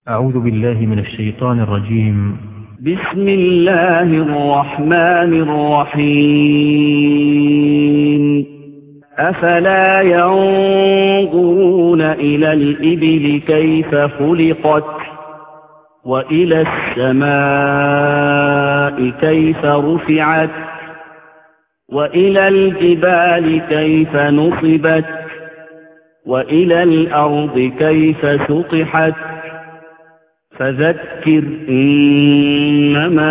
أعوذ بالله من الشيطان الرجيم. بسم الله الرحمن الرحيم. أفلا ينظرون إلى الإبل كيف خلقت وإلى السماء كيف رفعت وإلى الجبال كيف نصبت وإلى الأرض كيف سطحت فذكر إنما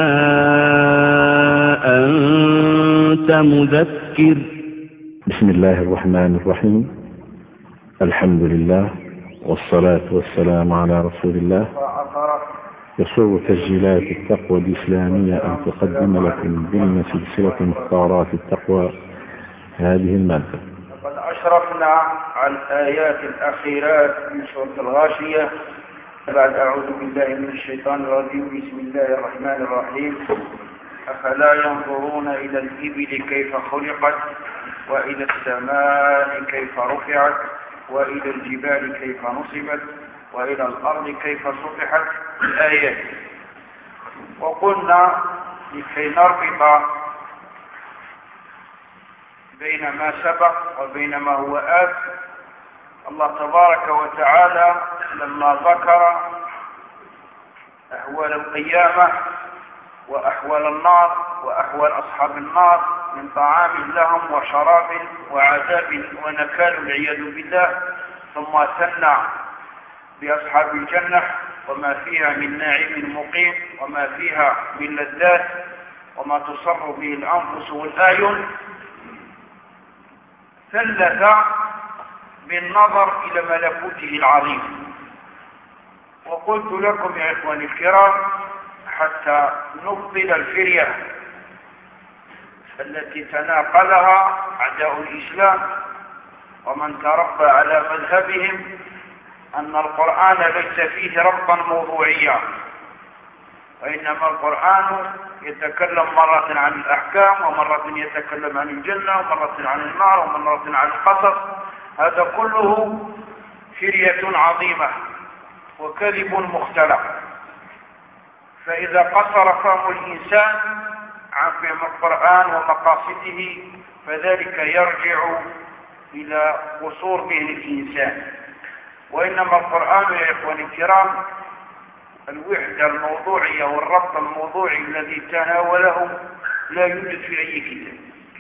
أنت مذكر. بسم الله الرحمن الرحيم. الحمد لله والصلاة والسلام على رسول الله. يسر تسجيلات التقوى الإسلامية أن تقدم لكم ضمن سلسلة مختارات التقوى هذه المادة. لقد أشرفنا على الآيات الأخيرات من سورة الغاشية. بعد أعوذ بالله من الشيطان الرجيم. بسم الله الرحمن الرحيم. أفلا ينظرون إلى الإبل كيف خلقت وإلى السماء كيف رفعت وإلى الجبال كيف نصبت وإلى الأرض كيف سطحت. الآيات. وقلنا لكي نربط بين ما سبق وبين ما هو آت، الله تبارك وتعالى لما ذكر أحوال القيامة وأحوال النار وأحوال أصحاب النار من طعام لهم وشراب وعذاب ونكال والعياذ بالله، ثم ثنى بأصحاب الجنة وما فيها من نعيم مقيم وما فيها من لذات وما تصر به الأنفس والأعين، ثلث بالنظر إلى ملكوته العظيم. وقلت لكم يا إخواني الكرام حتى نبطل الفرية التي تناقلها أعداء الإسلام ومن تربى على مذهبهم أن القرآن ليس فيه ربطا موضوعيا، وإنما القرآن يتكلم مرة عن الأحكام ومرة يتكلم عن الجنة ومرة عن النار ومرة عن القصص. هذا كله فرية عظيمة وكذب مختلق. فإذا قصر فهم الإنسان عن فهم القرآن ومقاصده فذلك يرجع إلى قصور ذهن الإنسان. وإنما القرآن يا إخواني الكرام الوحدة الموضوعية والربط الموضوعي الذي تناوله لا يوجد في أي كتاب.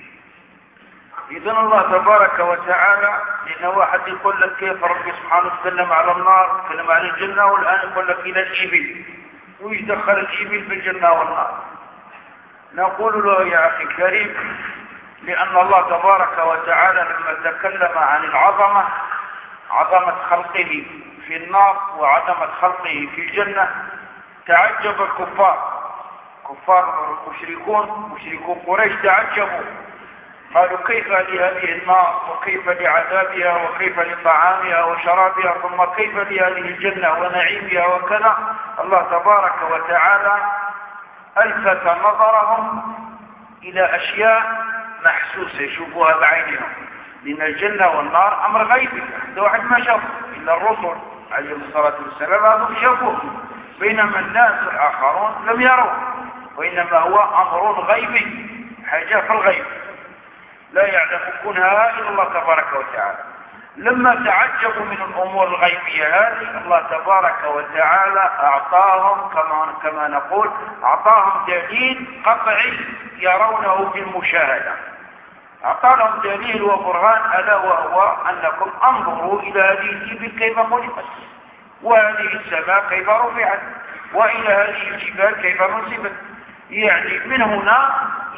إذن الله تبارك وتعالى، لأن واحد يقول لك كيف ربي سبحانه تكلم على النار تكلم على الجنة، والآن يقول لك إلى الإبل، ويش دخل الإبل بالجنة والنار؟ نقول له يا أخي الكريم لأن الله تبارك وتعالى لما تكلم عن العظمة، عظمة خلقه في النار وعظمة خلقه في الجنة، تعجب الكفار، كفار مشركو قريش تعجبوا، قالوا كيف لهذه النار وكيف لعذابها وكيف لطعامها وشرابها ثم كيف لهذه الجنة ونعيمها وكذا. الله تبارك وتعالى ألفت نظرهم إلى أشياء محسوسة يشوفوها بعينهم، لأن الجنة والنار أمر غيبي حتى واحد ما شافه إلا الرسل عليهم الصلاة والسلام، هذول شافوه، بينما الناس الآخرون لم يروا، وإنما هو أمر غيبي، حاجة في الغيب لا يعلم كنها إلا الله تبارك وتعالى. لما تعجبوا من الأمور الغيبية هذه الله تبارك وتعالى أعطاهم كما نقول أعطاهم دليل قطعي يرونه بالمشاهدة، أعطى لهم دليل وبرهان، ألا وهو أنكم انظروا إلى هذه الإبل كيف خلقت وهذه السماء كيف رفعت وإلى هذه الجبال كيف نصبت. يعني من هنا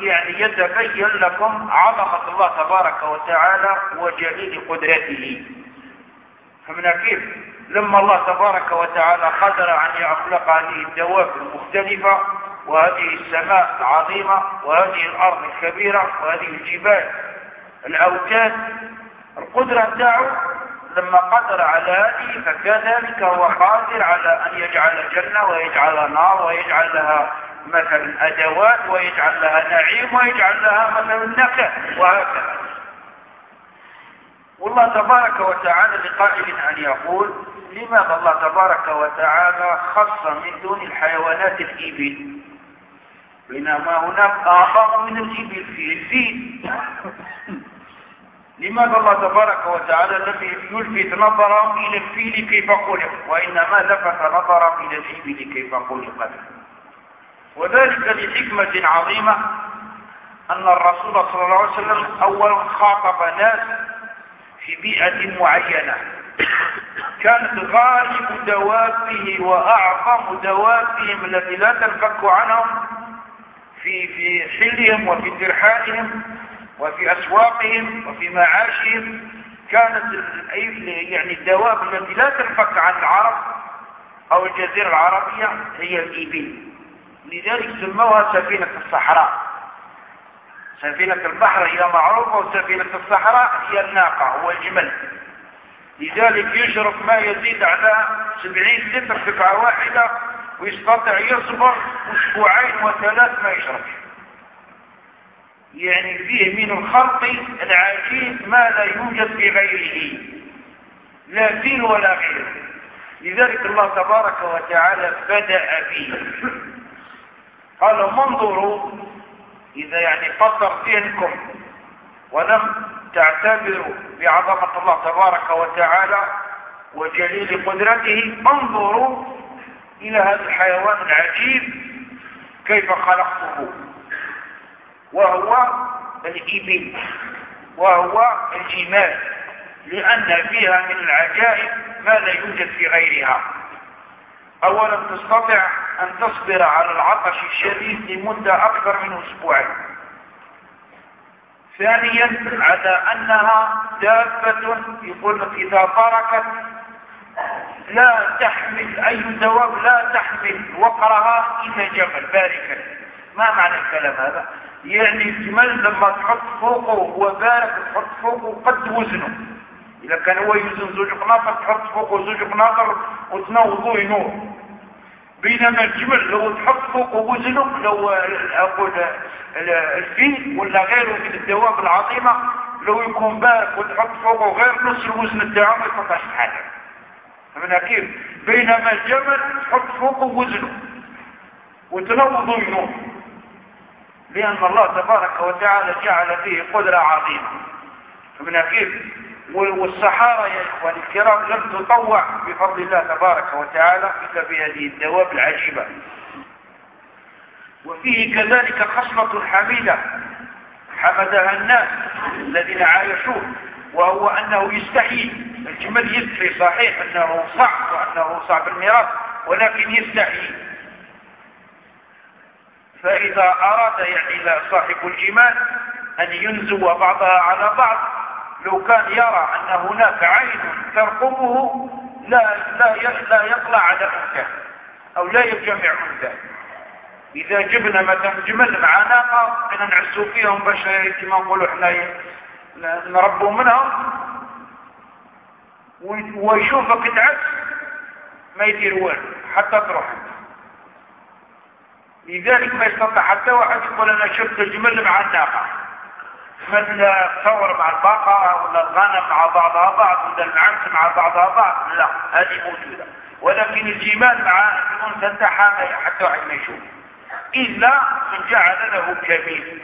يتبين لكم عظمة الله تبارك وتعالى وجليل قدرته. فمن كيف لما الله تبارك وتعالى قدر أن يخلق هذه الدواب المختلفة وهذه السماء العظيمة وهذه الأرض الكبيرة وهذه الجبال الأوتاد، القدرة تاعه لما قدر على هذه فكذلك هو قادر على أن يجعل الجنة ويجعل نار ويجعل لها مثلا أدوات ويجعل لها نعيم ويجعل لها مثلا نكهة وهكذا. والله تبارك وتعالى لقائل أن يقول لماذا الله تبارك وتعالى خص من دون الحيوانات الإبل بينما هناك أعظم من الإبل في الفيل؟ لماذا الله تبارك وتعالى لم يلفت نظرهم إلى الفيل كيف خلق وإنما لفت نظرهم إلى الإبل كيف خلقت؟ وذلك لحكمة عظيمة أن الرسول صلى الله عليه وسلم أولا خاطب ناس في بيئة معينة كانت غالب دوابه وأعظم دوابهم التي لا تنفك عنهم في حلهم وفي ترحالهم وفي أسواقهم وفي معاشهم، كانت يعني الدواب التي لا تنفك عن العرب أو الجزيرة العربية هي الإبل. لذلك سموها سفينة الصحراء. سفينة البحر هي معروفة وسفينة الصحراء هي الناقة والجمل. لذلك يشرب ما يزيد على 70 لتر دفعة واحدة ويستطيع يصبر أسبوعين وثلاث ما يشرب. يعني فيه من الخلق العجيب ما لا يوجد في غيره، لا فيل ولا غيره. لذلك الله تبارك وتعالى بدأ به، قال انظروا إذا يعني فطر ذهنكم ولم تعتبروا بعظمة الله تبارك وتعالى وجليل قدرته، انظروا إلى هذا الحيوان العجيب كيف خلقته، وهو الإبل وهو الجمال، لأن فيها من العجائب ما لا يوجد في غيرها. أولا تستطيع أن تصبر على العطش الشديد لمدة أكثر من أسبوعين. ثانيا على أنها دابة يقول لك إذا بركت لا تحمل أي دواب لا تحمل وقرها إلا جمل باركا. ما معنى الكلام هذا؟ يعني الجمل لما تحط فوقه هو بارك تحط فوقه قد وزنه. إذا كان هو يوزن زوج قناطر تحط فوقه زوج قناطر وتنوضوه ينور. بينما الجمل لو تحط فوقه وزنه، لو أقول الفيل ولا غيره من الدواب العظيمة لو يكون بارك وتحط فوقه غير نص الوزن بتاعه ما يستطيعش حاجة. فمنها كيف؟ بينما الجمل تحط فوقه وزنه وتنوضه ينور، لأن الله تبارك وتعالى جعل فيه قدرة عظيمة. فمنها كيف؟ والصحارى يا إخواني الكرام لم تطوع بفضل الله تبارك وتعالى إلا بهذه الدواب العجيبة. وفيه كذلك خصلة حميدة حمدها الناس الذين عايشوه، وهو أنه يستحيي. الجمل يستحي صحيح أنه صعب وأنه صعب الميراث، ولكن يستحيي. فإذا أراد يعني صاحب الجمال أن ينزو بعضها على بعض، لو كان يرى أن هناك عين ترقبه لا يطلع على أنثى أو لا يجمع أنثى. إذا جبنا مثلا جمل مع ناقة بدنا نعسوا فيهم باش كما نقولوا احنا نربوا منهم، ويشوفك تعس ما يدير والو حتى تروح. لذلك ما يستطيع حتى واحد يقول أنا شفت الجمل مع الناقة، مثل الثور مع البقرة ولا الغنم مع بعضها بعض ولا العنز مع بعضها بعض، لا هذه موجودة. ولكن الجمال مع الأنثى تاعها حتى واحد ما يشوف، إلا من جعل له كبير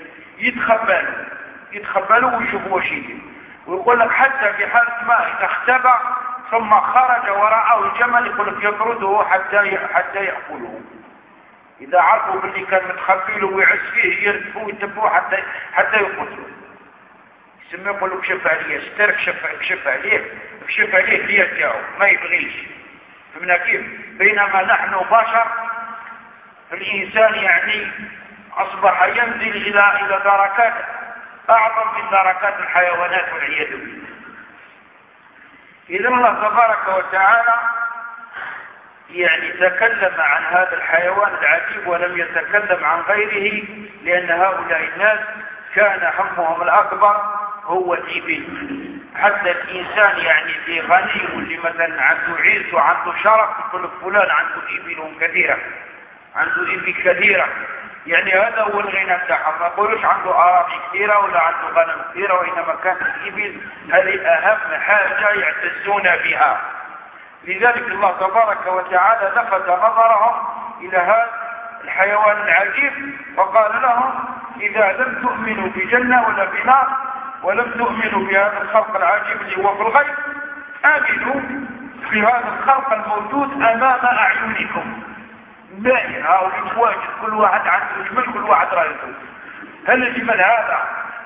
يتخبى له ويشوف واش يدير. ويقول لك حتى في حالة ما إذا اختبأ ثم خرج وراءه الجمل يقول لك يطرده حتى يأكله. إذا عرفوا باللي كان متخبي له ويعز فيه يردفوه يتبوه حتى يقتلوه. يسمى يقول له كشف عليه سترك كشف عليه ليه تاعو ما يبغيش. فمن كيف؟ بينما نحن بشر، الإنسان يعني أصبح ينزل إلى دركات أعظم من دركات الحيوانات والعياذ بالله. إذا الله تبارك وتعالى يعني تكلم عن هذا الحيوان العجيب ولم يتكلم عن غيره، لأن هؤلاء الناس كان همهم الأكبر هو الإبل. حتى الإنسان يعني اللي غني واللي مثلا عنده عز وعنده شرف يقول فلان عنده إبل كثيرة، عنده إبل كثيرة، يعني هذا هو الغنى بتاعهم. ما يقولوش عنده أراضي كثيرة ولا عنده غنم كثيرة، وإنما كانت الإبل هذه أهم حاجة يعتزون بها. لذلك الله تبارك وتعالى لفت نظرهم إلى هذا الحيوان العجيب وقال لهم إذا لم تؤمنوا بجنة ولا بنار ولم تؤمنوا بهذا الخلق العجيب اللي هو في الغيب آمنوا بهذا الخلق الموجود أمام أعينكم باهرة ومتواجد كل واحد عنده جمل كل واحد رأيته. هل الجمل هذا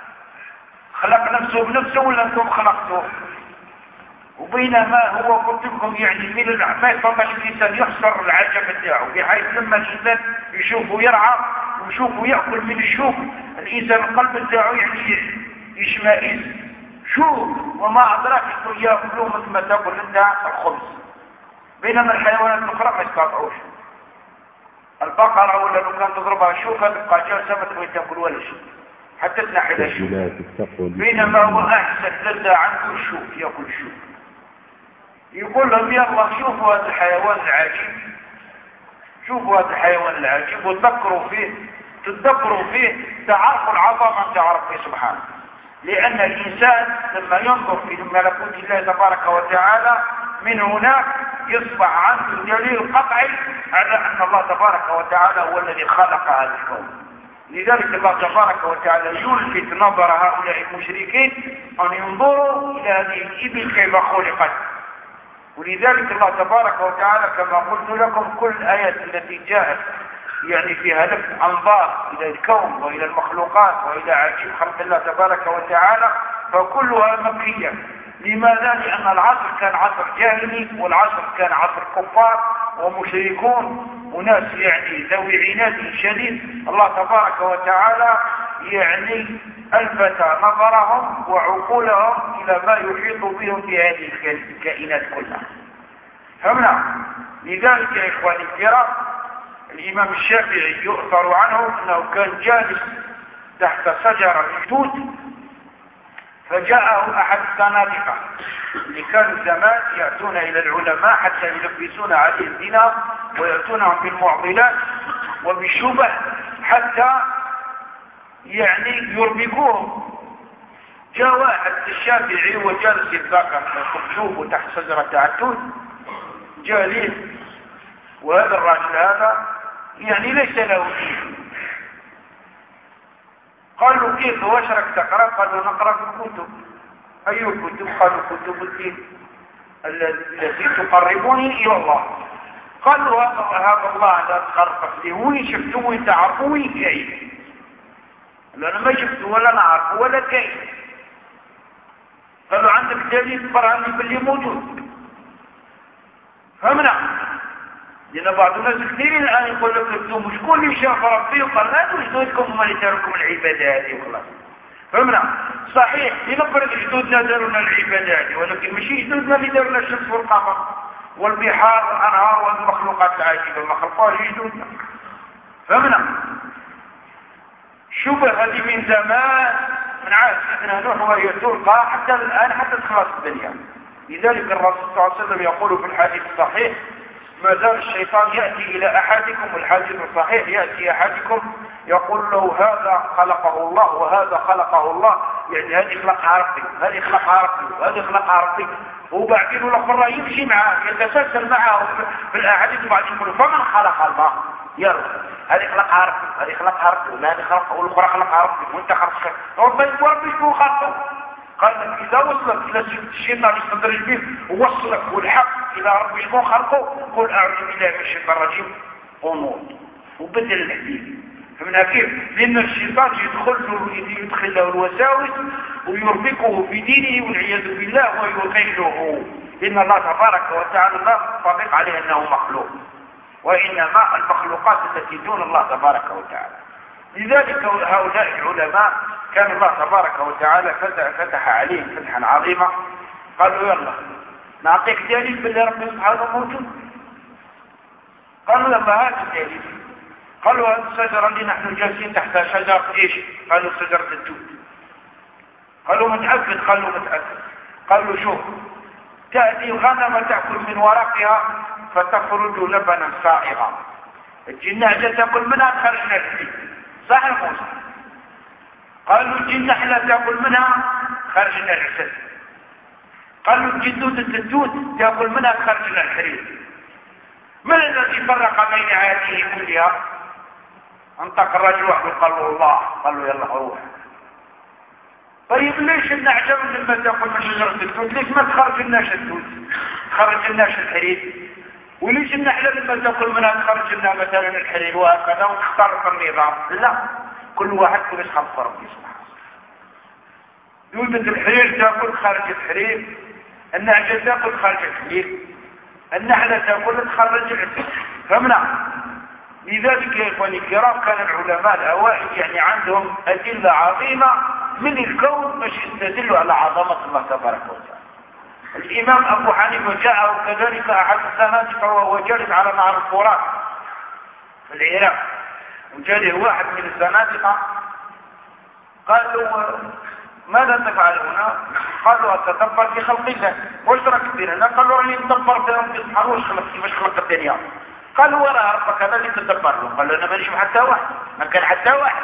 خلق نفسه بنفسه ولا أنتم خلقتوه؟ وبينما هو قلت لكم يعني من ما يفضل الإنسان يحصر العجب بتاعه بحيث لما الإنسان يشوفه يرعى ويشوفه يأكل من الشوك الإنسان القلب بتاعه يعني يشمئز. شوف وما أدراك يقول يأكلوا مثل ما تأكل أنت الخبز. بينما الحيوانات الأخرى ما يستطيعوش. البقرة ولا لو كان تضربها شوكة تبقى جالسة ما تبغي تأكل ولا شيء حتى تنحي لها شوك. بينما هو أحسن لذة عنده الشوك يأكل الشوك. يقول لهم يلا شوفوا هذا الحيوان العجيب شوفوا هذا الحيوان العجيب وتذكروا فيه تتذكروا فيه تعرفوا العظمة تعرف فيه سبحانه. لأن الإنسان لما ينظر في ملكوت الله تبارك وتعالى من هناك يصبح عنده دليل قطعي على أن الله تبارك وتعالى هو الذي خلق هذا الكون. لذلك الله تبارك وتعالى يلفت نظر هؤلاء المشركين أن ينظروا إلى هذه الإبل كيف خلقت. ولذلك الله تبارك وتعالى كما قلت لكم كل الآيات التي جاءت يعني فيها لفت أنظار إلى الكون وإلى المخلوقات وإلى عجيب خلق الله تبارك وتعالى فكلها مكية. لماذا؟ لأن العصر كان عصر جاهلي والعصر كان عصر كفار ومشركون وناس يعني ذوي عناد شديد. الله تبارك وتعالى يعني ألفت نظرهم وعقولهم إلى ما يحيط بهم في هذه الكائنات كلها. فهمنا؟ لذلك يا إخواني الكرام الإمام الشافعي يؤثر عنه أنه كان جالس تحت شجرة الجود فجاءه أحد الزنادقة اللي كانوا زمان يأتون إلى العلماء حتى يلبسون عليهم الدين ويأتونهم بالمعضلات وبالشبه حتى يعني يربكوهم. جاء واحد الشافعي وجالس يتذاكر مكتوب تحت شجرة العتود جالس وهذا الرجل هذا يعني ليس له دين. قالوا كيف واشرك تقرأ؟ قالوا نقرأ الكتب. أي كتب؟ قالوا كتب الدين التي تقربني إلى الله. قالوا هذا الله لا تخرق لي وين شفتوه وين تعرفوه وين كيف؟ أنا ما شفته ولا نعرفه ولا كيف. قالوا عندك دليل برهني باللي موجود. فهمنا؟ لأن بعض الناس كثيرين الآن يقول لك انتم شكون اللي شاف ربي وقال لا جدودكم هم اللي داروا العبادة هذه وخلاص. فهمنا؟ صحيح لنفرض جدودنا داروا لنا العبادة هذه ولكن ماشي جدودنا اللي داروا لنا الشمس والقمر والبحار والأنهار والمخلوقات العجيبة ما خلقوها جدودنا. فهمنا؟ شبه هذه من زمان من عهد سيدنا نوح وهي تلقى حتى الآن حتى تخلص الدنيا. لذلك الرسول صلى الله عليه وسلم يقول في الحديث الصحيح ما زال الشيطان يأتي إلى أحدكم والحديث الصحيح يأتي أحدكم يقول له هذا خلقه الله وهذا خلقه الله يعني هذه خلقها ربي هذه خلقها ربي وهذه خلقها ربي وبعدين الأخرى يمشي معه يتسلسل معه في الأحاديث وبعدين يقول فمن خلق الله يا رب هذه خلقها ربي هذه خلقها ربي ولا هذه خلقها والأخرى خلقها ربي وانت خلقها ربي شو خلقه. قال لك إذا وصلت إلى الشيطان يستدرج به ووصلك والحق إلى ربي شكون خلقه قل أعوذ بالله من الشيطان الرجيم ونوض وبدل الحديث. فمن كيف؟ لأن الشيطان يدخل له الوساوس ويربكه في دينه والعياذ بالله ويغيره. لأن الله تبارك وتعالى لا تطبق عليه أنه مخلوق وإنما المخلوقات التي دون الله تبارك وتعالى. لذلك هؤلاء العلماء كان الله تبارك وتعالى فتح عليهم فتحا عظيما. قالوا يلا نعطيك دليل بالله رب سبحانه موجود. قالوا لما هذا الدليل قالوا هذه الشجرة اللي نحن جالسين تحتها شجرة ايش؟ قالوا شجرة التوت. قالوا متأكد؟ قالوا متأكد. قالوا شوف تأتي الغنم تأكل من ورقها فتخرج لبنا سائغا الجنة تأكل منها خرجنا الحليب صح الموسى. قالوا الجنة لا تأكل منها خرجنا العسل. قال له الجدود التدود تأكل منها خرج لنا الحرير. من الذي فرق بين هذه كلها؟ انطق الرجل وحده قال له الله. قال له يلا روح. طيب ليش النعجم لما تأكل من شجرة التوت ليش ما تخرج لناش التوت خرج لناش الحرير؟ وليش النحلة لما تأكل منها تخرج لنا مثلا الحرير وهكذا وتخترق النظام؟ لا، كل واحد كل خلق ربي سبحانه. يوجد الحرير تأكل خارج الحرير، النعجة تأكل خارج الحرير، النحلة تأكل تخرج العسل. فهمنا؟ لذلك يا إخواني الكرام كان العلماء الأوائل يعني عندهم أدلة عظيمة من الكون باش يستدلوا على عظمة الله تبارك وتعالى. الإمام أبو حنيفة جاءه كذلك أحد الزنادقة وهو جالس على نهر الفرات في العراق، وجاء واحد من الزنادقة قال له ماذا تفعل هنا؟ قال له أتدبر في خلق الله. وش راك دير هنا؟ قال له راني ندبر في ربي سبحانه وش خلق كيفاش خلق الدنيا. قال له ولا ربك هذا اللي تدبر له. قال له أنا مانيش حتى واحد، ما كان حتى واحد.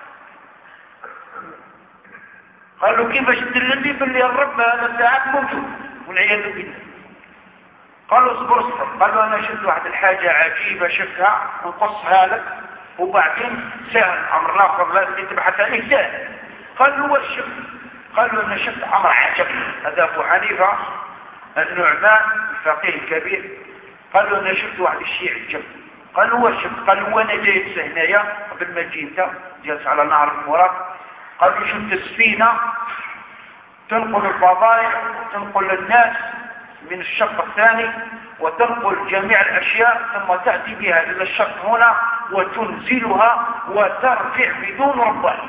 قال له كيفاش تدلني باللي الرب هذا ساعات موجود والعياذ بالله. قال له اصبر. قال له انا شفت واحد الحاجة عجيبة شفتها نقصها لك وبعدين سهل امر الاخر لازم تبحث عليه سهل. قال له وش شفت؟ قال له انا شفت امر عجب. هذا ابو حنيفة النعمان الفقيه الكبير قال له انا شفت واحد الشيء عجب. قال له وش شفت؟ قال له وانا جالس هنايا قبل ما جيت جالس على نهر الفرات. قال له شفت السفينة تنقل البضائع تنقل الناس من الشق الثاني وتنقل جميع الأشياء ثم تأتي بها إلى الشق هنا وتنزلها وترجع بدون ربان.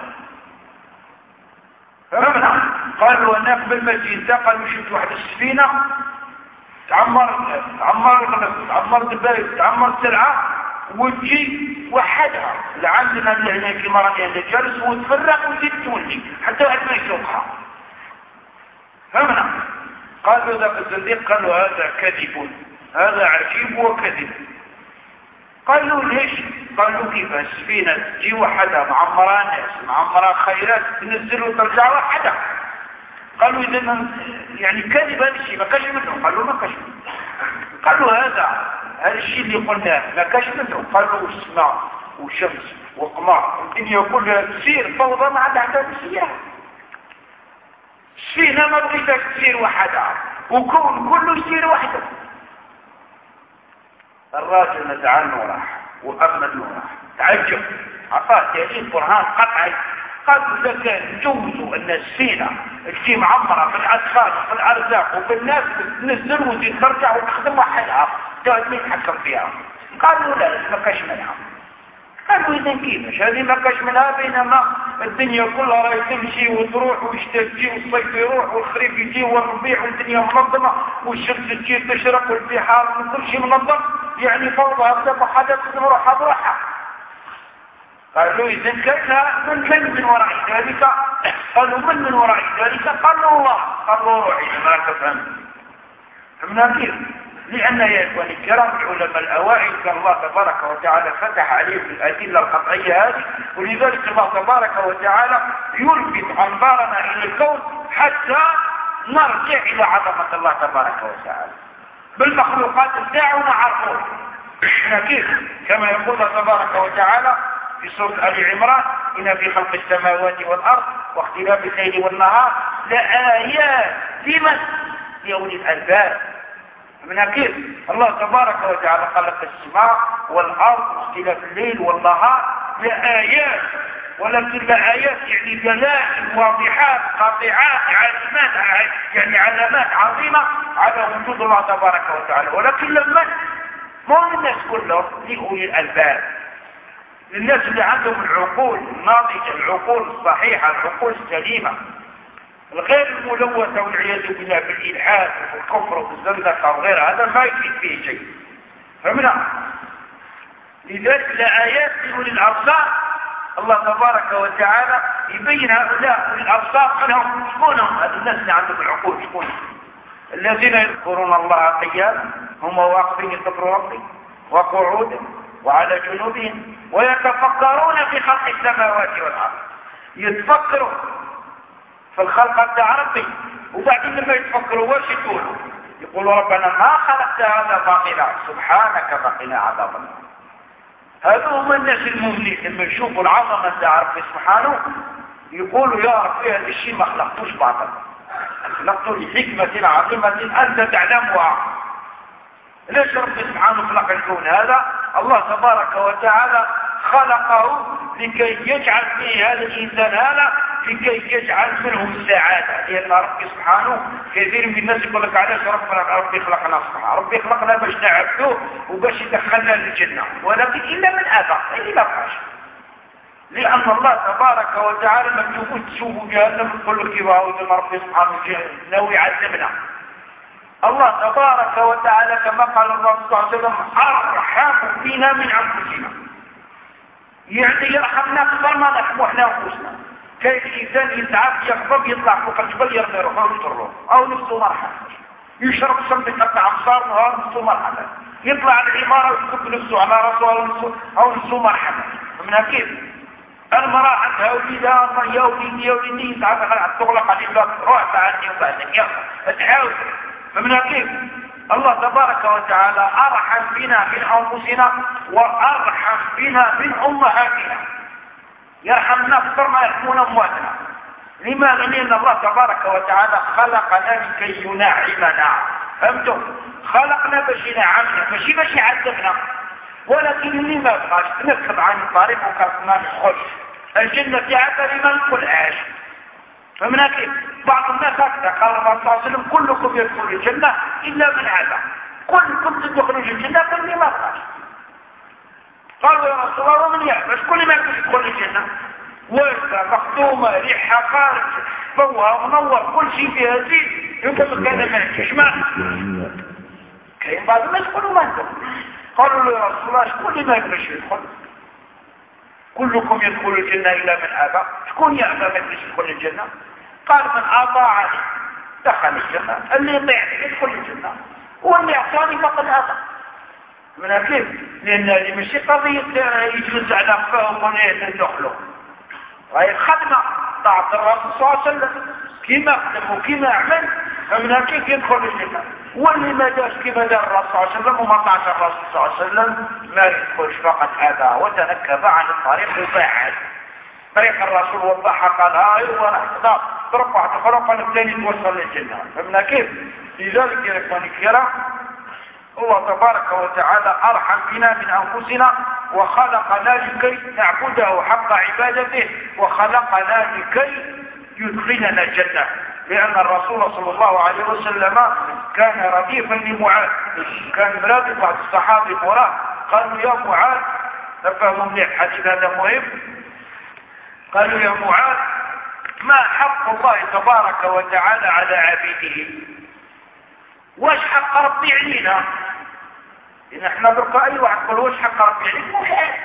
فهمنا؟ قال له أنا قبل ما جيت قال له شفت واحد السفينة تعمر دبايب تعمر سلعة وتجي وحدها لعندنا اللي هنا كما راني هذا جالس وتفرق وتجي تولي حتى واحد ما يسوقها. فهمنا؟ قال له ذاك الزنديق قال له هذا كذب، هذا عجيب وكذب. قال له ليش؟ قال له كيف السفينة تجي وحدها معمرة ناس معمرة خيرات تنزل وترجع وحدها. قال له إذا يعني كذب هذا الشيء ما كاش منه. قال له ما كاش منه. قال له هذا الشيء اللي قلناه ما كاش منه. قال له السماء وشمس وقمر الدنيا كلها تسير فوضى ما عندها حتى سيارة. السفينة ما بغيتك تسير وحدها وكون كله يسير وحده. الراجل نتعنه راح وأمد له راح تعجب عطاه دليل برهان قطعي. قال إذا كان جوزوا أن السفينة تجي معمرة بالأسفار وبالأرزاق وبالناس تنزل وتجي ترجع وتخدم وحدها تقعد مين يتحكم فيها؟ قالوا لا ما كاش منها. قالوا إذا كيفاش هذه ما كاش منها بينما الدنيا كلها راهي تمشي وتروح والشتاء تجي والصيف يروح والخريف يجي والربيع والدنيا منظمة والشمس تجي تشرق والبحار وكل شيء منظم يعني فوضى هبدا حدث تروح بروحها. قالوا إذا كان من وراء ذلك؟ قالوا من وراء ذلك؟ قالوا الله. قالوا روحي ما تفهم. فهمنا كيف؟ لأن يا إخواني الكرام العلماء الأوائل كان الله تبارك وتعالى فتح عليهم الأدلة القطعية هذه، ولذلك الله تبارك وتعالى يلفت أنظارنا إلى الكون حتى نرجع إلى عظمة الله تبارك وتعالى بالمخلوقات بتاعه نعرفوه. كيف؟ كما يقول الله تبارك وتعالى في سورة آل عمران إن في خلق السماوات والأرض واختلاف الليل والنهار لآيات لمن؟ لأولي الألباب. من كيف؟ الله تبارك وتعالى خلق السماء والأرض واختلاف الليل والنهار لآيات، ولكن لآيات يعني دلائل واضحات قاطعات علامات يعني علامات عظيمة على وجود الله تبارك وتعالى. ولكن لما مو الناس كلهم لأولي الألباب، للناس اللي عندهم العقول الناضجة العقول الصحيحة العقول السليمة الغير الملوثة والعياذ بالله بالإلحاد والكفر والزندقة وغير هذا ما يفيد فيه شيء. فهمنا؟ لذلك لآيات لأولي الأبصار الله تبارك وتعالى يبين هؤلاء أولي الأبصار منهم شكونهم هذا الناس اللي عندهم العقول شكونهم الذين يذكرون الله قياما هم واقفين يذكروا ربي وقعودا وعلى جنوبهم ويتفكرون في خلق السماوات والأرض. يتفكروا في الخلق بتاع ربي وبعدين لما يتفكروا واش يقولوا ربنا ما خلقت هذا باطلا سبحانك فقنا عذاب النار. هذول هم الناس المؤمنين لما يشوفوا العظمه تاع ربي سبحانه يقولوا يا ربي هذا الشيء ما خلقتوش باطل، خلقته لحكمه عظيمه انت تعلمها. ليش ربي سبحانه خلق الكون هذا؟ الله تبارك وتعالى خلقه لكي يجعل فيه هذا الإنسان هذا لكي يجعل منهم السعادة. لأن ربي سبحانه كثير من الناس يقول لك علاش ربي خلقنا صحة؟ ربي خلقنا باش نعبدوه وباش يدخلنا للجنة، ولكن إلا من أبى اللي ما بقاش. لأن الله تبارك وتعالى لما تشوفوا جهنم تقول لك إذا ربي سبحانه ناوي يعذبنا. الله تبارك وتعالى كما قال الرسول صلى الله عليه وسلم أرحم بنا من أنفسنا، يعني يرحمنا أكثر ما نرحموا احنا أنفسنا. كاين الإنسان يتعب يغضب يطلع فوق الجبل يرمي روحه ويضره أو نفسه مرحمة، يشرب سم يقطع أمصار نهار نفسه مرحمة، يطلع على العمارة ويكب نفسه على راسه أو نفسه مرحمة. من كيف؟ المرأة عندها وليدها يا وليدي يا وليدي تعال تغلق عليه الباب روح تعالي وبعدين يلا تحاول. فمن كيف؟ الله تبارك وتعالى أرحم بنا من أنفسنا وأرحم بنا من أمهاتنا، يرحمنا أكثر ما يرحمون أمواتنا. لماذا؟ لأن الله تبارك وتعالى خلقنا لكي ينعمنا. فهمتم؟ خلقنا باش ينعمنا ماشي باش يعذبنا، ولكن اللي ما بغاش نركب عن الطريق وما ندخلش الجنة تاعها لما نقولهاش. فمن كيف؟ بعض الناس هكذا قال الرسول صلى الله عليه وسلم كلكم يدخل الجنة إلا من هذا، كلكم تدخلوا الجنة فاللي ما بغاش. قالوا يا رسول الله ومن يأبى كل ما يدخل الجنة؟ وردة مخدومة ريحها خارج ضوها منور كل شيء فيها زين يقول لك هذا ما يجيش ما كاين بعض الناس يقولوا ما انتم. قالوا له يا رسول الله شكون ما يبغيش يدخل؟ كلكم يدخل الجنة إلا من أبى، شكون يأبى ما يبغيش يدخل الجنة؟ قال من أطاعني دخل الجنة، اللي يطيعني يدخل الجنة واللي يعطاني فقد أبى. من كيف؟ لأن اللي ماشي قضية يجلس على قفاه ويقول ندخله، راهي الخدمة طاعة الرسول صلى الله عليه وسلم كيما خدم وكيما عمل. فمن كيف يدخل الجنة؟ واللي ما داش كما دار الرسول صلى الله عليه وسلم وما طاعش الرسول صلى الله عليه وسلم ما يدخلش فقط هذا وتنكب عن الطريق وبعد طريق الرسول وضحها قال ايوه راح تضاف ضرب واحد اخرى قال الثاني توصل للجنه. فمن كيف؟ لذلك يا اخواني الكرام الله تبارك وتعالى ارحم بنا من انفسنا وخلقنا لكي نعبده حق عبادته وخلقنا لكي يدخلنا الجنه. لأن الرسول صلى الله عليه وسلم كان رديفا لمعاذ، كان مرافق بعض الصحابة وراه قالوا يا معاذ، نفهموا مليح الحديث هذا مهم، قالوا يا معاذ ما حق الله تبارك وتعالى على عبيده؟ واش حق ربي علينا؟ إن احنا برقى أي واحد يقول واش حق ربي علينا؟ مش عارف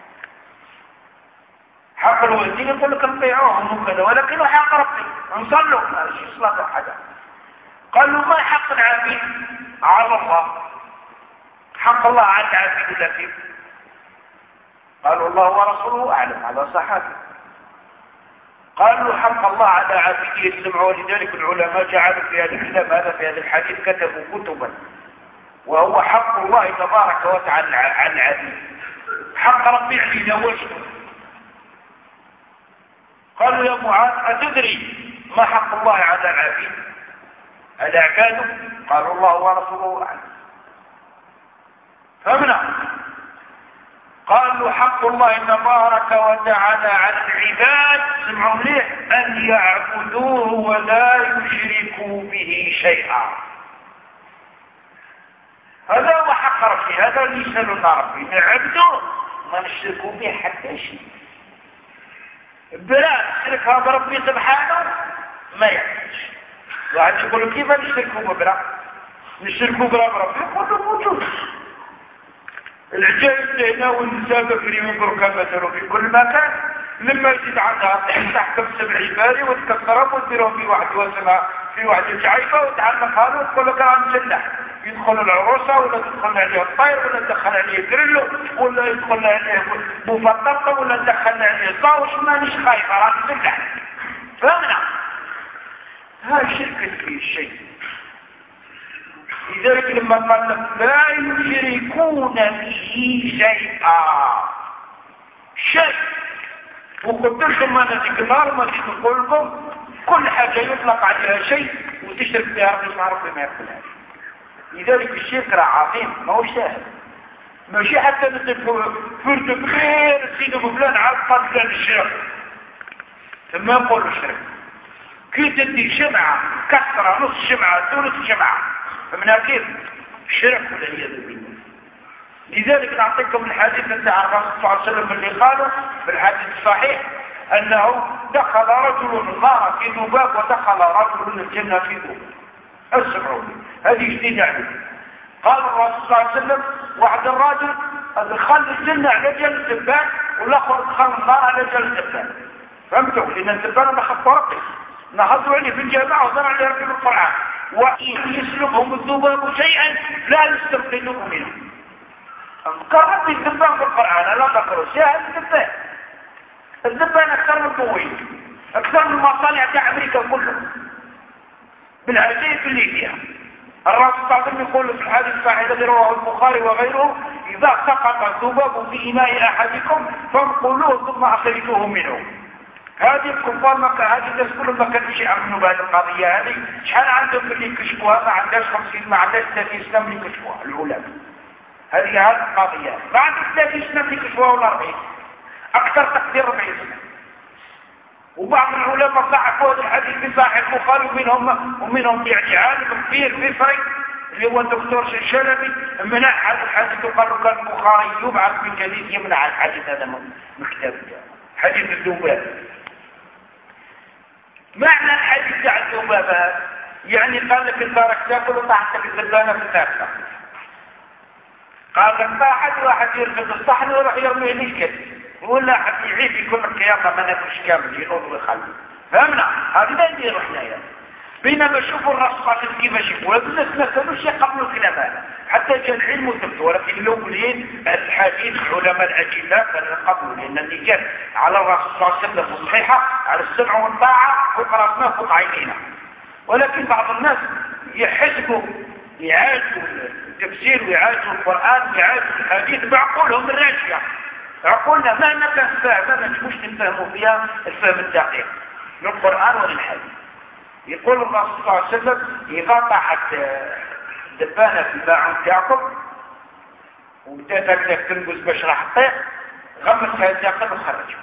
حق الوالدين يقول لك نطيعوهم وكذا، ولكن حق ربي نصلوا ماشي صلاة حدا. قالوا ما حق العبيد على الله؟ حق الله على العبيد ولا كيف؟ قالوا الله ورسوله أعلم، هذا صحابي. قالوا حق الله على عبيده يسمعوا، ولذلك العلماء جعلوا في هذا الكتاب هذا في هذا الحديث كتبوا كتبا وهو حق الله تبارك وتعالى على العبيد. حق ربي علينا وش؟ قالوا يا معاذ أتدري ما حق الله على العبيد على عباده؟ قالوا الله ورسوله أعلم. فهمنا؟ قالوا حق الله تبارك وتعالى على العباد سمعوا مليح أن يعبدوه ولا يشركوا به شيئا. هذا هو حق ربي، هذا اللي يسألنا ربي نعبدوه ما نشركوا به حتى شيء. بلا نشركها بربي سبحانه ما يحتاج. واحد يقول كيف نشركوا ببرا؟ نشركوا بربي يقولوا موجود. العجائب هنا والنساء في من بركة مثلا في كل مكان لما يزيد عندها تحكم 7 باري وتكسرها وتديرهم في واحد وسماء في واحد الجعيفة وتعلقها له وتقول لك راه مسلح. يدخل العروسة ولا تدخل عليه الطير ولا تدخل عليه كريلو ولا يدخل عليه مفططة ولا تدخل عليه طاوش. مانيش خايفة راه مسلح. فهمنا؟ هذا شرك في الشيء. لذلك لما قال لا يشركون به شيئا شيء، وقلت لكم انا تكرار ما تقول لكم كل حاجه يطلق عليها شيء وتشرك بها ربي ما ربي ما يقبلهاش. لذلك الشرك راه عظيم ما هو سهل، ماشي حتى مثل فرد كبير سيدي فلان عقد فلان الشرك ثم يقول الشرك. كي تدي شمعة كسرة نص شمعة ثلث شمعة فمنها كيف الشرك والعياذ بالله. لذلك نعطيكم الحديث بتاع الرسول صلى الله عليه وسلم اللي قاله بالحديث الصحيح انه دخل رجل النار في ذباب ودخل رجل الجنة في ذباب. اسمعوا هذه جديدة عليه. قال الرسول صلى الله عليه وسلم واحد الراجل دخل الجنة على جل الذباب والاخر دخل النار على جل الذباب. فهمتوا؟ لان الذباب نخط رقص نهضوا عليه في الجامعة وضرع عليه ركب القرآن وإن يسلبهم الذباب شيئا لا يستبقلوه منه. قررت الذباب بالقرآن لا تقرأ سهل الذباب. الذباب أكثر من الضوئي أكثر من المصانع تاع أمريكا كلها بالعجائب اللي فيها. الرسول صلى الله عليه وسلم يقول في الحديث الصحيح الذي رواه البخاري وغيره إذا سقط الذباب في إناء أحدكم فانقلوه ثم أخرجوه منه. هذه الكفار مكة هذه الناس كلهم ما كانوا يعملوا بهذه القضية هذه. شحال عندهم اللي يكشفوها؟ ما عندهاش 50 ما عندهاش 30 سنة اللي يكشفوها العلماء. هذه القضية ما عندهاش 30 سنة اللي يكشفوها ولا 40 أكثر تقدير 40 سنة. وبعض العلماء ضعفوا هذا الحديث في صحيح البخاري ومنهم يعني عالم كبير في فريق اللي هو الدكتور شلبي منع هذا الحديث وقال له كان البخاري يبعث من جديد يمنع الحديث هذا من كتاب حديث الذباب. معنى الحديث تاع الذبابة يعني قال لك انت راك تاكل وطاحتك الذبانة في تاكلها. قال لك طاحت واحد يرفض الصحن ويروح يرميه للكتف ولا حد يعيب يكون القيامة ما ناكلش كامل ينوض ويخلي. فهمنا؟ هذا نديروا حنايا. بينما شوفوا الرصاص كيفاش يقول الناس ما كانوش يقبلوا الكلام هذا حتى كان العلم ثبت. ولكن الاولين الحديث العلماء الاجلاء كانوا يقبلوا لان اللي جاء على الرسول صلى الله عليه وسلم صحيحه على السمع والطاعه فوق راسنا فوق عينينا. ولكن بعض الناس يحسبوا يعالجوا التفسير ويعالجوا القران ويعالجوا الحديث بعقولهم الراشيه. عقولنا ما نفهم ما نجموش نفهموا فيها الفهم الدقيق للقران وللحديث. يقول الرسول صلى الله عليه وسلم إذا طاحت دبانة في الباع تاكل وبدأت هكذا تنقز باش راح تطيح غمسها الداخل وخرجها.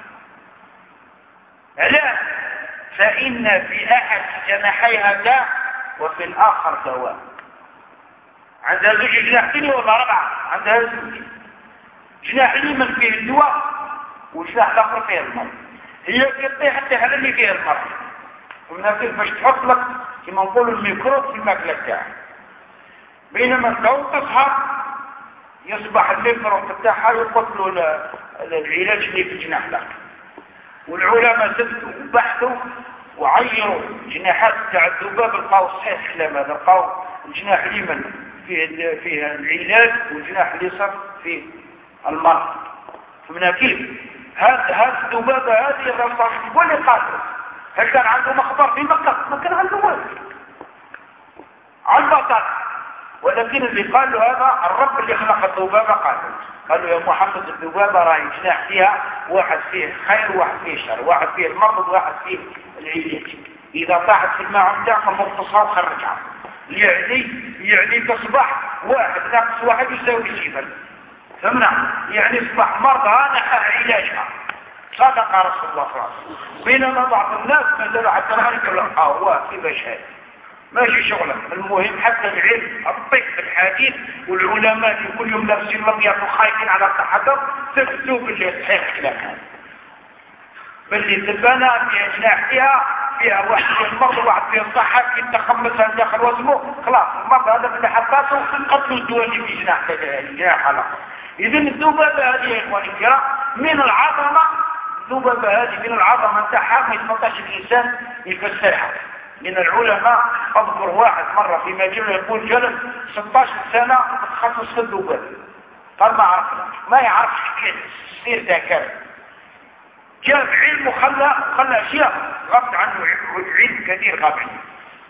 لا فإن في أحد جناحيها داء وفي الآخر دواء. عندها زوج جناحين ولا 4 عندها زوج جناح اليمين فيه الدواء والجناح الآخر فيه المرض. هي كتطيح حتى هذا اللي فيه المرض وناكل باش تحط لك كما نقولوا الميكروب في الماكله تاعك. بينما لو تسهر يصبح الميكروب تاعها يقتلوا العلاج اللي في الجناح له. والعلماء ثبتوا وبحثوا وعيروا جناحات تاع الذباب لقاو صحيح الكلام هذا. لقاو الجناح اليمين فيه العلاج والجناح اليسار فيه المرض. فمن كيف هذا الذبابه هذه الرصاص هو اللي قاتل. هل كان عنده مخبر في مكة؟ ما كان عنده وين عن بطل. ولكن اللي قال له هذا الرب اللي خلق الذبابة قال له يا محمد الذبابة راهي جناح فيها واحد فيه خير وواحد فيه شر واحد فيه المرض وواحد فيه العلاج. إذا طاحت في الماء عندها مغتصها وخرجها يعني تصبح واحد ناقص واحد يساوي 0. فهمنا؟ يعني اصبح مرضها نحى علاجها. صدق رسول الله صلى الله عليه وسلم. بينما بعض الناس ما زالوا حتى ذلك يقول لك هو كيفاش هذا ماشي شغلك. المهم حتى العلم الطب الحديث والعلماء اللي كل يوم لابسين الابيض وخايفين على التحضر ثبتوا باللي صحيح الكلام هذا. باللي الذبانه فيها جناح فيها واحد فيه المرض وواحد فيه الصحه كي تخمسها داخل وزنه خلاص المرض هذا اللي حطاته قتلوا الدواء اللي في جناح على. اذا الذبابه هذه يا اخواني الكرام من العظمه. الذبابة هذه من العظمة نتاعها ما يستطيعش الإنسان يفسرها. من العلماء أذكر واحد مرة في مجلة يقول جلس 16 سنة تخصص في الذبابة. قال ما عرفنا ما يعرفش كيف السير ده كان. جاب علم وخلى أشياء غابت عنه علم كثير غاب عنه.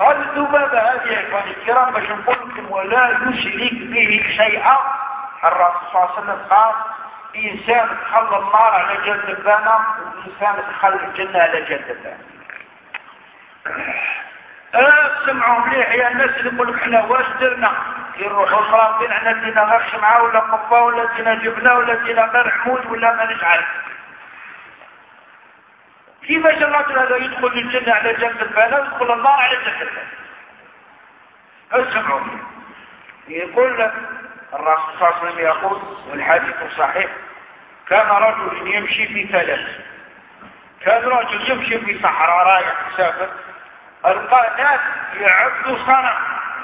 هذه الذبابة هذه يا إخواني الكرام باش نقول لكم ولا يشرك به شيئا. الرسول صلى الله عليه وسلم قال إنسان تخلى النار على جلد الدبانة وإنسان تخلى الجنة على جلد الدبانة. سمعوا مليح يا الناس اللي يقول لك احنا واش درنا يروحوا الفرنسيين احنا دينا غير شمعة ولا قبة ولا دينا جبنة ولا دينا غير حمود ولا ما نجعل. كيفاش الرجل هذا يدخل الجنة على جلد الدبانة ويدخل النار على جلد الدبانة؟ اسمعوا يقول لك الرسول صلى الله عليه وسلم يقول والحديث صحيح كان رجل يمشي في ثلاث. كان رجل يمشي في صحراء رايح يسافر ألقى ناس يعبدوا صنم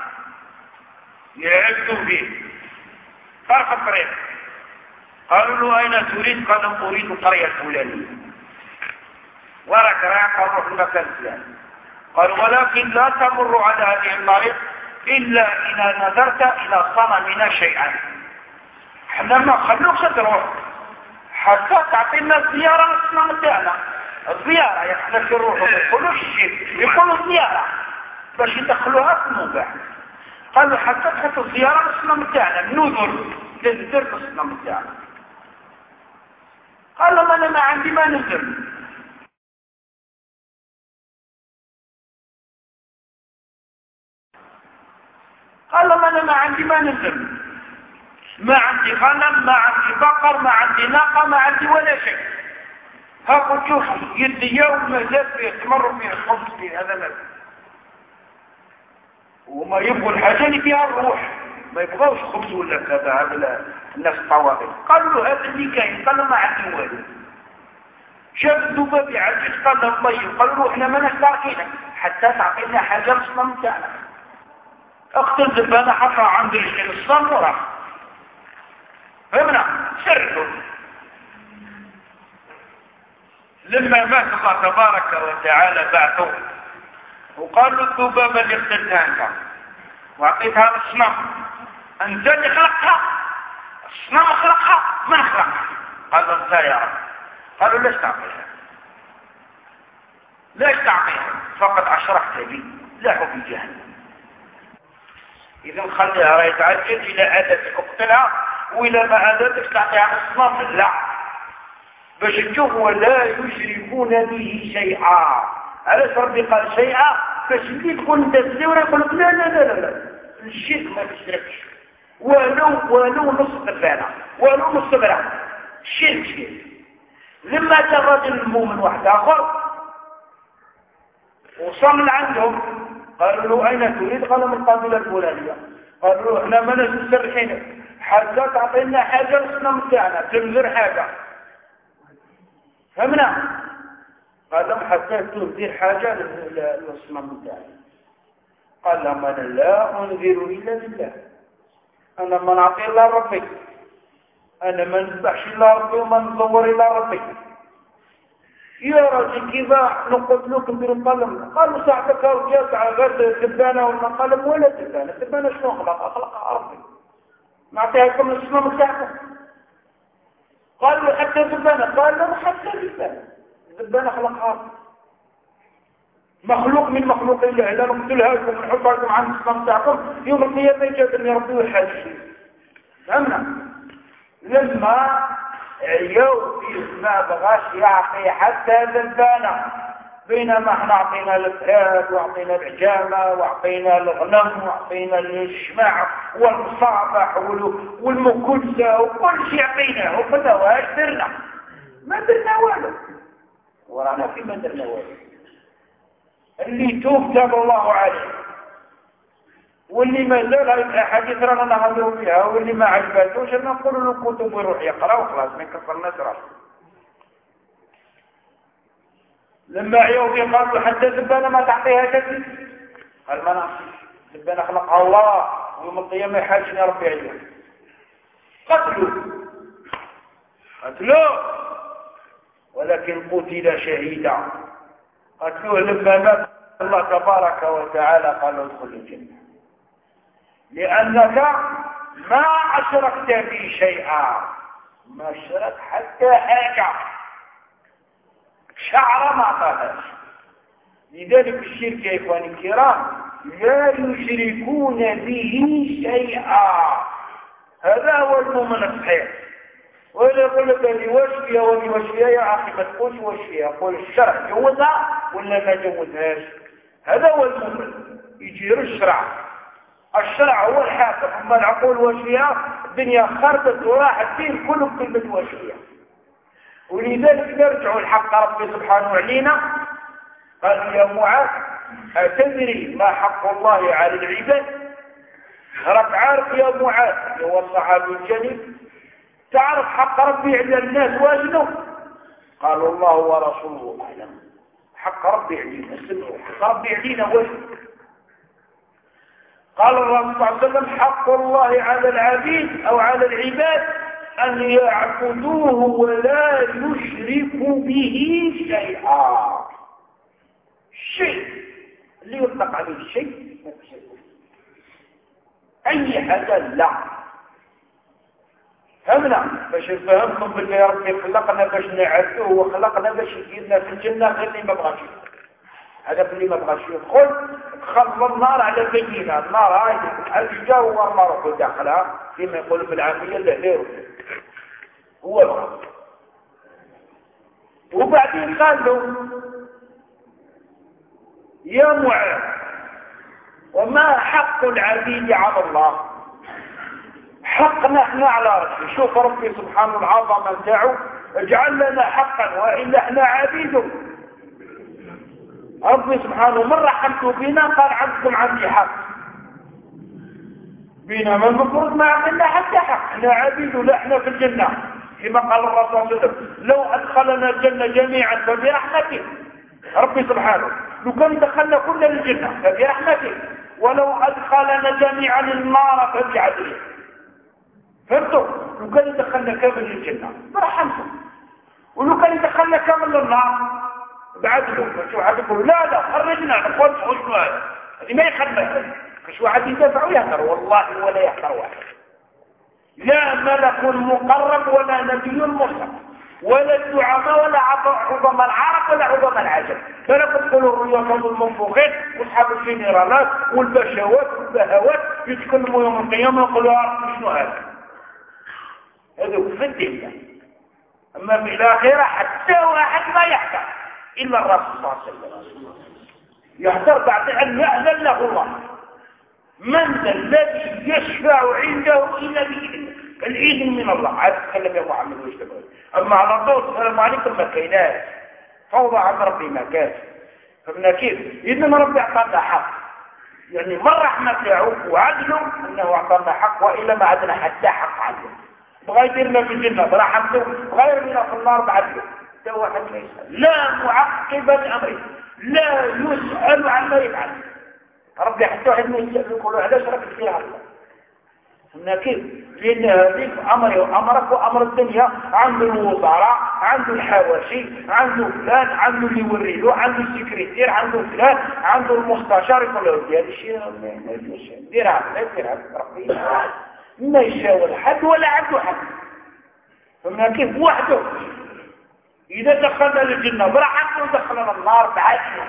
يعبدوا فيه طرف الطريق. قالوا له أين تريد؟ قال أريد القرية الفلانية. وراك رايح نروح المكان الفلاني. قالوا ولكن لا تمر على هذه الطريق إلا إذا نظرت إلى صنمنا شيئا. احنا ما خلوكش تروح حتى تعطينا الزيارة الصنم تاعنا. الزيارة يا احنا في الروح ما يقولوش شيء يقولوا زيارة باش يدخلوها في المباح. قالوا حتى تحط الزيارة الصنم تاعنا نذر للذر الصنم تاعنا. قالوا انا ما عندي ما نذر. قال لهم أنا ما عندي ما ننزل. ما عندي غنم ما عندي بقر ما عندي ناقة ما عندي ولا شيء. هاكو تشوفوا يدي يوم مازال فيه تمر فيه الخبز فيه هذا ما وما يبغوا الحاجة اللي فيها الروح ما يبغوش خبز ولا كذا. هذا الناس الطوائف قالوا له هذا اللي كاين. قال له ما عندي والو. شاف الذباب يعجز قال له طيب. قالوا له احنا ما نستعطينا حتى تعطينا حاجة الصنم تاعنا. اختل الذبانة حطها عند الصنم وراح فهمنا سرته. لما مات الله تبارك وتعالى بعثه وقال له الذبابة اللي اختلتها انت واعطيتها للصنم انت اللي خلقتها الصنم خلقها من خلقها؟ قال له انت يا رب. قالوا ليش تعطيها؟ ليش تعطيها؟ فقد اشركت بي لا حب جهنم. إذا خليها راهي تعجل إلى عادتك اقتلها وإلى ما عادتك تعطيها الصنم لا باش تشوف ولا يشركون به شيئا. علاش ربي قال شيئا؟ باش اللي تكون انت تزور يقول لك لا لا لا لا الشرك ما تشركش ولو نص قفانة ولو نص برا الشرك. لما جاء الرجل المؤمن واحد آخر وصل عندهم قالوا له أين تريد؟ قال من القبيلة الفلانية. قالوا له احنا ما نسترحين حتى تعطينا حاجة للصنم تاعنا تنذر حاجة. فهمنا؟ قال لهم حتى تنذر حاجة للصنم تاعنا. قال لهم أنا لا أنذر إلا بالله. أنا ما نعطي إلا ربي. أنا ما نذبحش إلا ربي وما نصور إلا ربي. يا راجل كيف نقتلوك نديروا قلم؟ قالوا صاحبك رجال على غير دبانه ولا قلم ولا دبانه. دبانه شنو خلقها ربي نعطيها لكم الصنم تاعكم. قالوا حتى دبانه. قال لا حتى دبانه. دبانه خلقها ربي مخلوق من مخلوق الله. لا نقتلها لكم ونحطها لكم عن الصنم تاعكم يوم القيامه يجازني ربي ويحاسبني. فهمنا؟ لما يوفي ما بغاش يعطي حتى ذبانة بينما احنا اعطينا الفهاد واعطينا العجامة واعطينا الغنم واعطينا الشماع والمصابح والمكلسة وكل شيء اعطيناه وقلنا واش درنا؟ ما درنا والو ورانا في ما درنا والو. اللي توب تاب الله عليه واللي ما زال الحديث رانا نهضروا فيها واللي ما عجباتوش انا نقول له كتب ويروح يقرا وخلاص ما يكفرناش راسه. لما عيوبي قالوا حتى الذبانه ما تعطيها شيء. قال ما نعطيش الذبانه خلقها الله ويوم القيامه يحاسبني ربي عليها. قتلوه ولكن قتل شهيدا. قتلوه لما مات الله تبارك وتعالى قال له ادخل الجنه لأنك ما أشركت بي شيئا. ما أشرك حتى حاجة شعر ما قالش. لذلك الشرك يا إخواني الكرام لا يشركون به شيئا. هذا هو المؤمن الصحيح. وإذا يقول لك اللي وشفيها واللي وشفيها يا أخي ما تقولش وشفيها، قول الشرع جوزها ولا ما جوزهاش. هذا هو المؤمن يجير الشرع. الشرع هو الحاكم. أما العقول وشفيها الدنيا خربت وراح الدين كله بكلمة وشفيها. ولذلك نرجع الحق ربي سبحانه علينا قال يا معاذ أتدري ما حق الله على العباد؟ راك عارف يا معاذ هو الصحابي الجليل تعرف حق ربي على الناس واشنو؟ قالوا الله ورسوله أعلم. حق ربي علينا سمعوا حق ربي علينا واشنو؟ قال الرسول صلى الله عليه وسلم حق الله على العبيد أو على العباد أن يعبدوه ولا يشركوا به شيئا. الشيء اللي يطلق عليه الشيء أي حاجة لا. فهمنا باش نفهمكم باللي يا ربي خلقنا باش نعبدوه وخلقنا باش يديرنا في الجنة غير اللي ما بغاش. هذا اللي ما بغاش يدخل خلص النار على بيننا. النار هاي الحجة هو النار في داخلها كما يقول بالعامية اللي هو الغرب. وبعدين قال له يا معاذ وما حق العبيد على الله؟ حقنا احنا على ربي. شوف ربي سبحانه العظمة نتاعو اجعل لنا حقا وإلا احنا عبيده. ربي سبحانه من رحمته بنا قال عبدكم عندي حق. بينما المفروض ما عندنا حتى حق. احنا عبيده لا احنا في الجنة كما قال الرسول صلى الله عليه وسلم لو أدخلنا الجنة جميعا فبرحمته. ربي سبحانه لو كان دخلنا كلنا الجنة فبرحمته ولو أدخلنا جميعا النار فبعدله. فهمتوا؟ لو كان دخلنا كامل الجنة برحمته ولو كان دخلنا كامل النار بعدله. شو واحد يقول لا خرجنا نقول شنو هذا؟ هذه ما يخدم. شو واحد يدافع ويهدر والله ولا يهدر واحد. لا ملك مقرب ولا نبي مرسل ولا الدعماء ولا عظم العرب ولا عظم العجم. فلا تدخلوا الرياض المنفوخين واصحاب الجنرالات والبشوات والبهوات يتكلموا يوم القيامة ويقولوا شنو هذا؟ هذا في الدنيا. أما في الآخرة حتى واحد ما يحتر إلا الرسول صلى الله عليه وسلم يحتر بعد أن يأذن له الله. من ذا الذي يشفع عنده إلا بإذنه؟ الإذن من الله. عاد تكلم يا محمد وش تقول؟ أما على طول السلام عليكم ما كيناش فوضى عن ربي ما كاش. فمن كيف؟ إذن ربي أعطانا حق يعني من رحمة تاعو وعدله أنه أعطانا حق وإلا ما عندنا حتى حق عنده. بغا يديرنا في الجنة برحمته بغا يرمينا في النار بعدله. ده واحد ما يسأل لا معقب لأمره لا يسأل عما يفعل. ربي حتى واحد ما يسأل يقولوا علاش راك فيها الله. فهمنا كيف؟ لأن هذيك أمرك وأمر الدنيا عنده الوزراء عنده الحواشي عنده فلان عنده اللي يوريله عنده السكرتير عنده فلان عنده المستشار يقول له هذا الشيء ما يديرش ديرها لا ديرها ربي ما يشاور حد ولا عنده حد. فهمنا كيف؟ وحده إذا دخلنا للجنة برحمته دخلنا النار بعدنا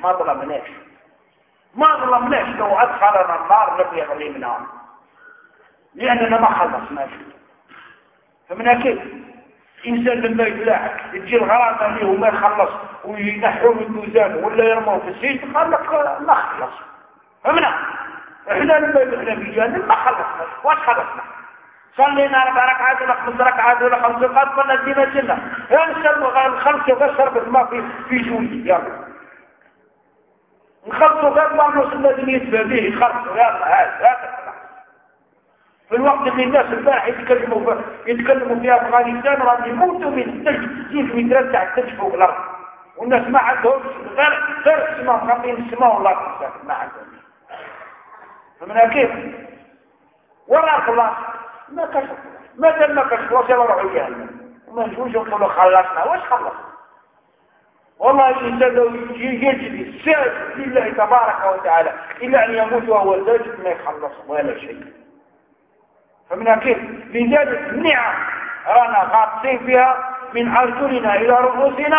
ما ظلمناش لو أدخلنا النار لم يظلمنا لأننا ما خلصناش. فمن كيف؟ إنسان لما يفلاح تجي الغرامة اللي هو ما يخلص وينحوه من دوزانه ولا يرموه في السجن قال لك ما خلص. فمنا إحنا لما يفلاح في جهنم ما خلصنا. واش خلصنا؟ صلينا 4 ركعات ولا 5 ركعات ولا 5 ركعات ولا دينا الجنة. نشربوا الخمسة بس شربت ما في جوي يلا نخلصوا غير ما نوصلنا اللي يتبع به يخلصوا يلا هذا في الوقت اللي الناس البارح يتكلموا في أفغانستان راهم يموتوا من الثلج 6 مترات تاع الثلج فوق الأرض والناس ما عندهمش غير السماء خاطين السماء والأرض ما عندهم. فمنها كيف؟ ولا خلاص ما كشف ما دام ما كشف وصل روحوا جهنم وما نجوش نقولوا خلصنا. واش خلص؟ والله الإنسان لو يجري الساجد لله تبارك وتعالى إلا أن يموت وهو ساجد ما يخلص ولا شيء. فمن كيف؟ لذلك النعم رانا غاطسين فيها من أرجلنا إلى رؤوسنا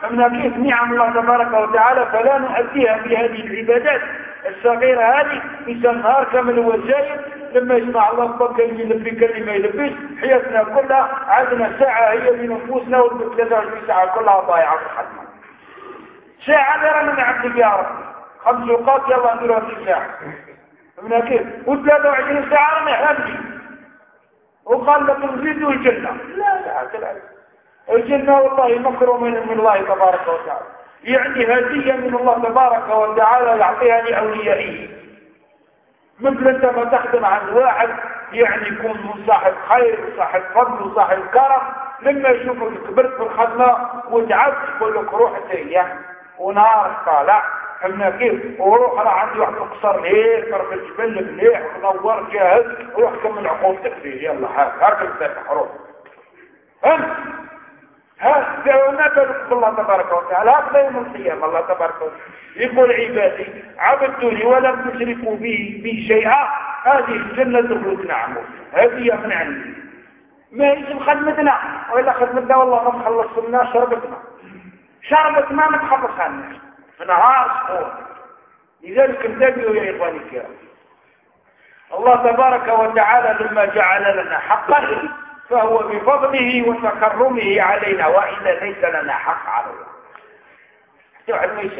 فمن كيف نعم الله تبارك وتعالى فلا نؤديها بهذه العبادات الصغيرة هذه إنسان نهار كامل وزايد لما يسمع الله أكبر كلمة يلبي كلمة يلبيش حياتنا كلها عندنا ساعة هي بنفوسنا وال 23 ساعة كلها ضايعة في حدنا ساعة غير من عبدك يا رب 5 أوقات يلا نديرها في ساعة من كيف و23 ساعة ما يهمني وقال لك نزيدوا الجنة لا الجنة والله مكرم من الله تبارك وتعالى يعني هدية من الله تبارك وتعالى يعطيها لأوليائه مثل انت ما تخدم عن واحد يعني يكون صاحب خير وصاحب فضل وصاحب كرم لما يشوفك كبرت في الخدمة وتعبت يقول لك روح تريح ونهار طالع فهمنا كيف وروح انا عندي واحد القصر هيك رب الجبل مليح ونور جاهز روح كمل عقوبتك فيه يلا هاك الفتح روح فهمت هذا نبلغ بالله تبارك وتعالى هذا يوم القيامة الله تبارك وتعالى يقول عبادي عبدوني ولم تشركوا بي شيئا هذه الجنة تخلق نعمه هذه من عندي ما يجب خدمتنا وإلا خدمتنا والله ما تخلصنا شربتنا ما تخلص عنك في نهار سحور لذلك انتبهوا يا إخواني الكرام الله تبارك وتعالى لما جعل لنا حقا فهو بفضله وتكرمه علينا وإلا ليس لنا حق على الله تعلم ايش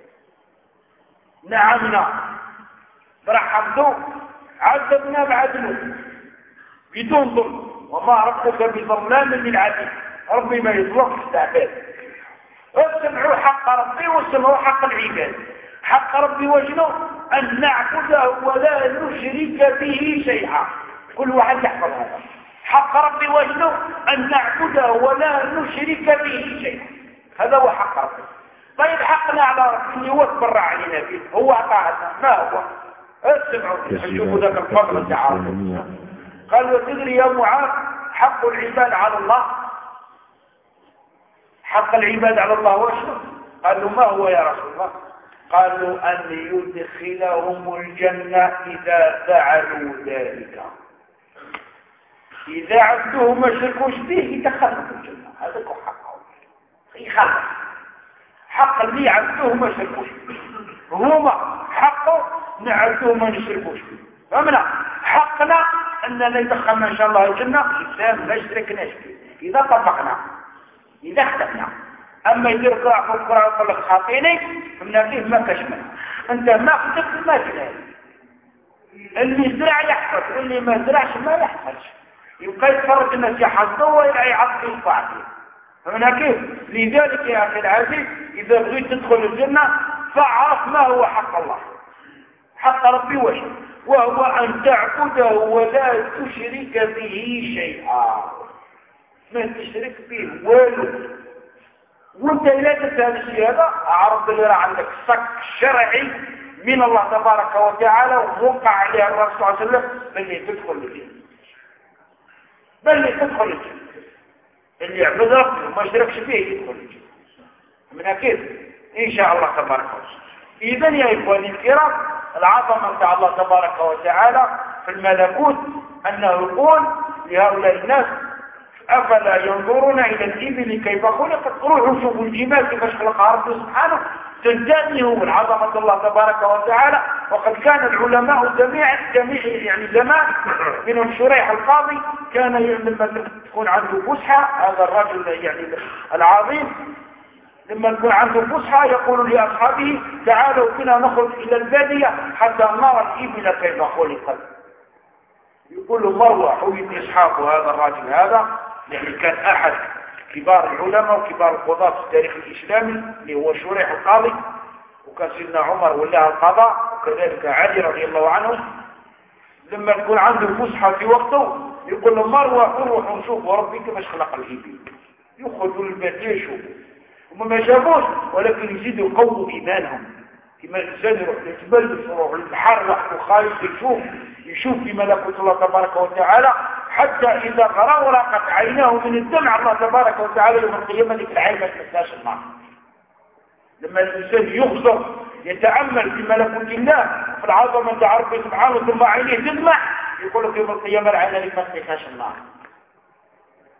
نعمنا برحمته عذبنا بعدله بدون ظلم وما ربك بظلام للعبيد ربي ما يظلمش العباد اسمعوا حق ربي واسمعوا حق العباد حق ربي وجنه أن نعبده ولا نشرك به شيئا كل واحد يحفظ هذا حق ربي وجنه أن نعبده ولا نشرك به شيئا هذا هو حق ربي طيب حقنا على ربي هو تبرع علينا به هو أعطانا ما هو اسمعوا شوفوا ذاك الفضل تعالى قال وتدري يا معاذ حق العباد على الله حق العباد على الله وشنو قالوا ما هو يا رسول الله قالوا أن يدخلهم الجنة إذا فعلوا ذلك إذا عبدوه ما شركوش به يدخلهم الجنة هذا هو حقه يخلص حق اللي عبدوه ما شركوش به هما حقه نعبدوه ما نشركوش به فهمنا حقنا أننا ندخلنا إن شاء الله الجنة الإسلام لا يشركناش به إذا طبقنا إذا اختفنا أما يدير قراء في القرآن ويقول لك خاطيني فمن فيه ما كشمل أنت ما كتبت ما تلاقي اللي زرع يحفظ واللي ما زرعش ما يحفظش يبقى يتفرج الناس يحفظه ولا يعطي الفاعل فمن كيف لذلك يا أخي العزيز إذا بغيت تدخل الجنة فاعرف ما هو حق الله حق ربي وهو أن تعبده ولا تشرك به شيئا ما تشرك به والو وانت إلا تسأل الشيء هذا أعرف اللي راه عندك صك شرعي من الله تبارك وتعالى ووقع عليه الرسول صلى الله عليه وسلم باللي تدخل الجنة اللي يعبد ربه وما يشركش فيه يدخل الجنة من أكيد إن شاء الله تبارك وتعالى إذا يا إخواني الكرام العظمة بتاع الله تبارك وتعالى في الملكوت أنه يقول لهؤلاء الناس أفلا ينظرون إلى الإبل كيف خلقت روحوا شوفوا الجمال كيف خلقها ربي سبحانه تنتبهوا من عظمة الله تبارك وتعالى وقد كان العلماء جميع يعني زمان منهم شريح القاضي كان لما تكون عنده فسحة هذا الرجل يعني العظيم لما تكون عنده فسحة يقول لأصحابه تعالوا بنا نخرج إلى البادية حتى نرى الإبل كيف خلقت يقول له مروة حويت أصحابه هذا الرجل هذا يعني كان أحد كبار العلماء وكبار القضاة في التاريخ الإسلامي اللي هو شريح القاضي وكان سيدنا عمر ولاها القضاء وكذلك علي رضي الله عنه لما تكون عنده فسحة في وقته يقول له مروة روحوا نشوفوا ربي كيفاش خلق الإبل يخرجوا للبادية يشوفوا هم ما شافوش ولكن يزيدوا يقووا إيمانهم كما الإنسان يروح للجبل يروح للبحر وحده خايف يشوف في ملكوت الله تبارك وتعالى حتى إذا غرقت عيناه من الدمع الله تبارك وتعالى يوم القيامة في العين ما تنساش النار لما الإنسان يخزر يتأمل في ملكوت الله في العظمة تاع ربي سبحانه ثم عينيه تدمع يقول لك يوم القيامة العين ما تنساش النار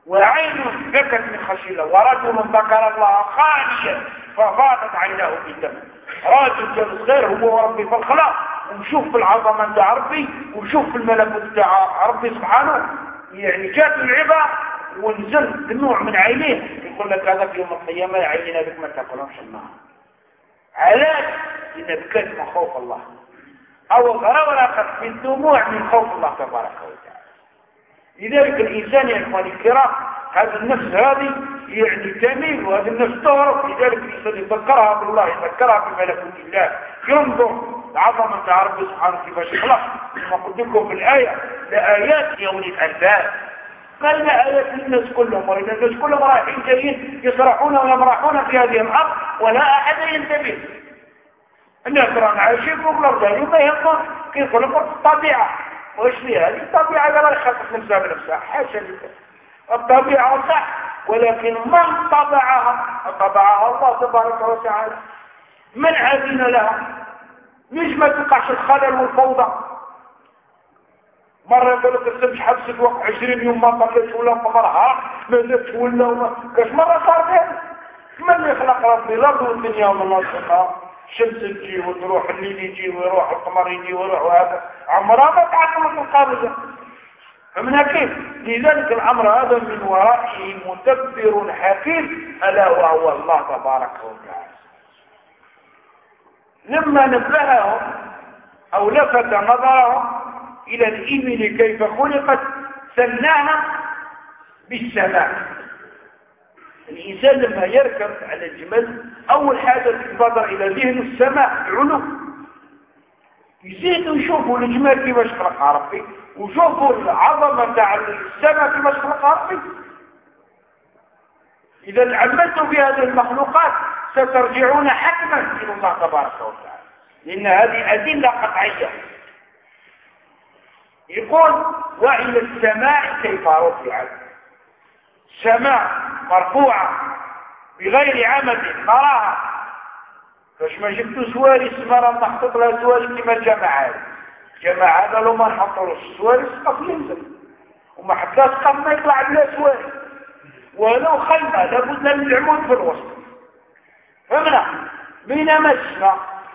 وعين بكت من خشية الله، ورجل ذكر الله خاليا ففاضت عيناه بالدم. راجل جالس غير هو وربي في الخلاق، ونشوف في العظمة تاع ربي، ونشوف في الملكوت تاع ربي سبحانه. يعني جات العبا ونزل دموع من عينيه، يقول لك هذا في يوم القيامة عيننا بك ما تاكلهمش النار. علاش؟ لأن بكت من خوف الله، أو غرقت بالدموع من خوف الله تبارك وتعالى. لذلك الإنسان يا إخواني الكرام، هذا النفس هذه يعني تميل، وهذا النفس تهرب. لذلك الإنسان يذكرها بالله، يذكرها بملكوت الله، ينظر لعظمة ربي سبحانه كيفاش خلق. كما قلت لكم في الآية لآيات يا أولي الألباب، قال لآيات للناس كلهم، وإذا الناس كلهم رايحين جايين يصرحون ويمرحون في هذه الأرض ولا أحد ينتبه. الناس رانا عايشين فوق الأرض، ما يهمهم كيف يخلقوا الطبيعة. وإيش فيها هذه الطبيعة؟ لا يخلق نفسها بنفسها، حاشا لله. الطبيعة صح، ولكن من طبعها؟ طبعها الله تبارك وتعالى. من عادين لها؟ ليش ما تقعش الخلل والفوضى؟ مرة يقول لك السمش حبست وقت 20 يوم ما طلعش ولا قمرها ما نفش ولا كاش مرة صار فيها. من يخلق ربي الأرض والدنيا ومناطقها؟ الشمس تجي وتروح، الليل يجي ويروح، القمر يجي ويروح، وهذا عمرها ما تعلمت القابضة. فمن كيف؟ لذلك الأمر هذا من ورائه مدبر حكيم، ألا وهو الله تبارك وتعالى. لما نبههم أو لفت نظرهم إلى الإبل كيف خلقت سناها بالسماء. الإنسان لما يركب على الجمل أول حاجة تتبادر إلى ذهن السماء العلو، يزيدوا يشوفوا الجمال كيفاش خلقها ربي، وشوفوا العظمة تاع السماء كيفاش خلقها ربي. إذا عملتوا في هذه المخلوقات سترجعون حتما إلى الله تبارك وتعالى، لأن هذه أدلة قطعية. يقول وإلى السماء كيف رفعت. السماء مرفوعة بغير عمد نراها، فاش ما جبتوا سواري السماء نحطط لها سواري كما الجماعة هذا لو ما نحطلوش السواري سقف ينزل، وما حتى سقف ما يطلع بلا سواري، ولو خيمة لابد من العمود في الوسط. فهمنا؟ بينما السماء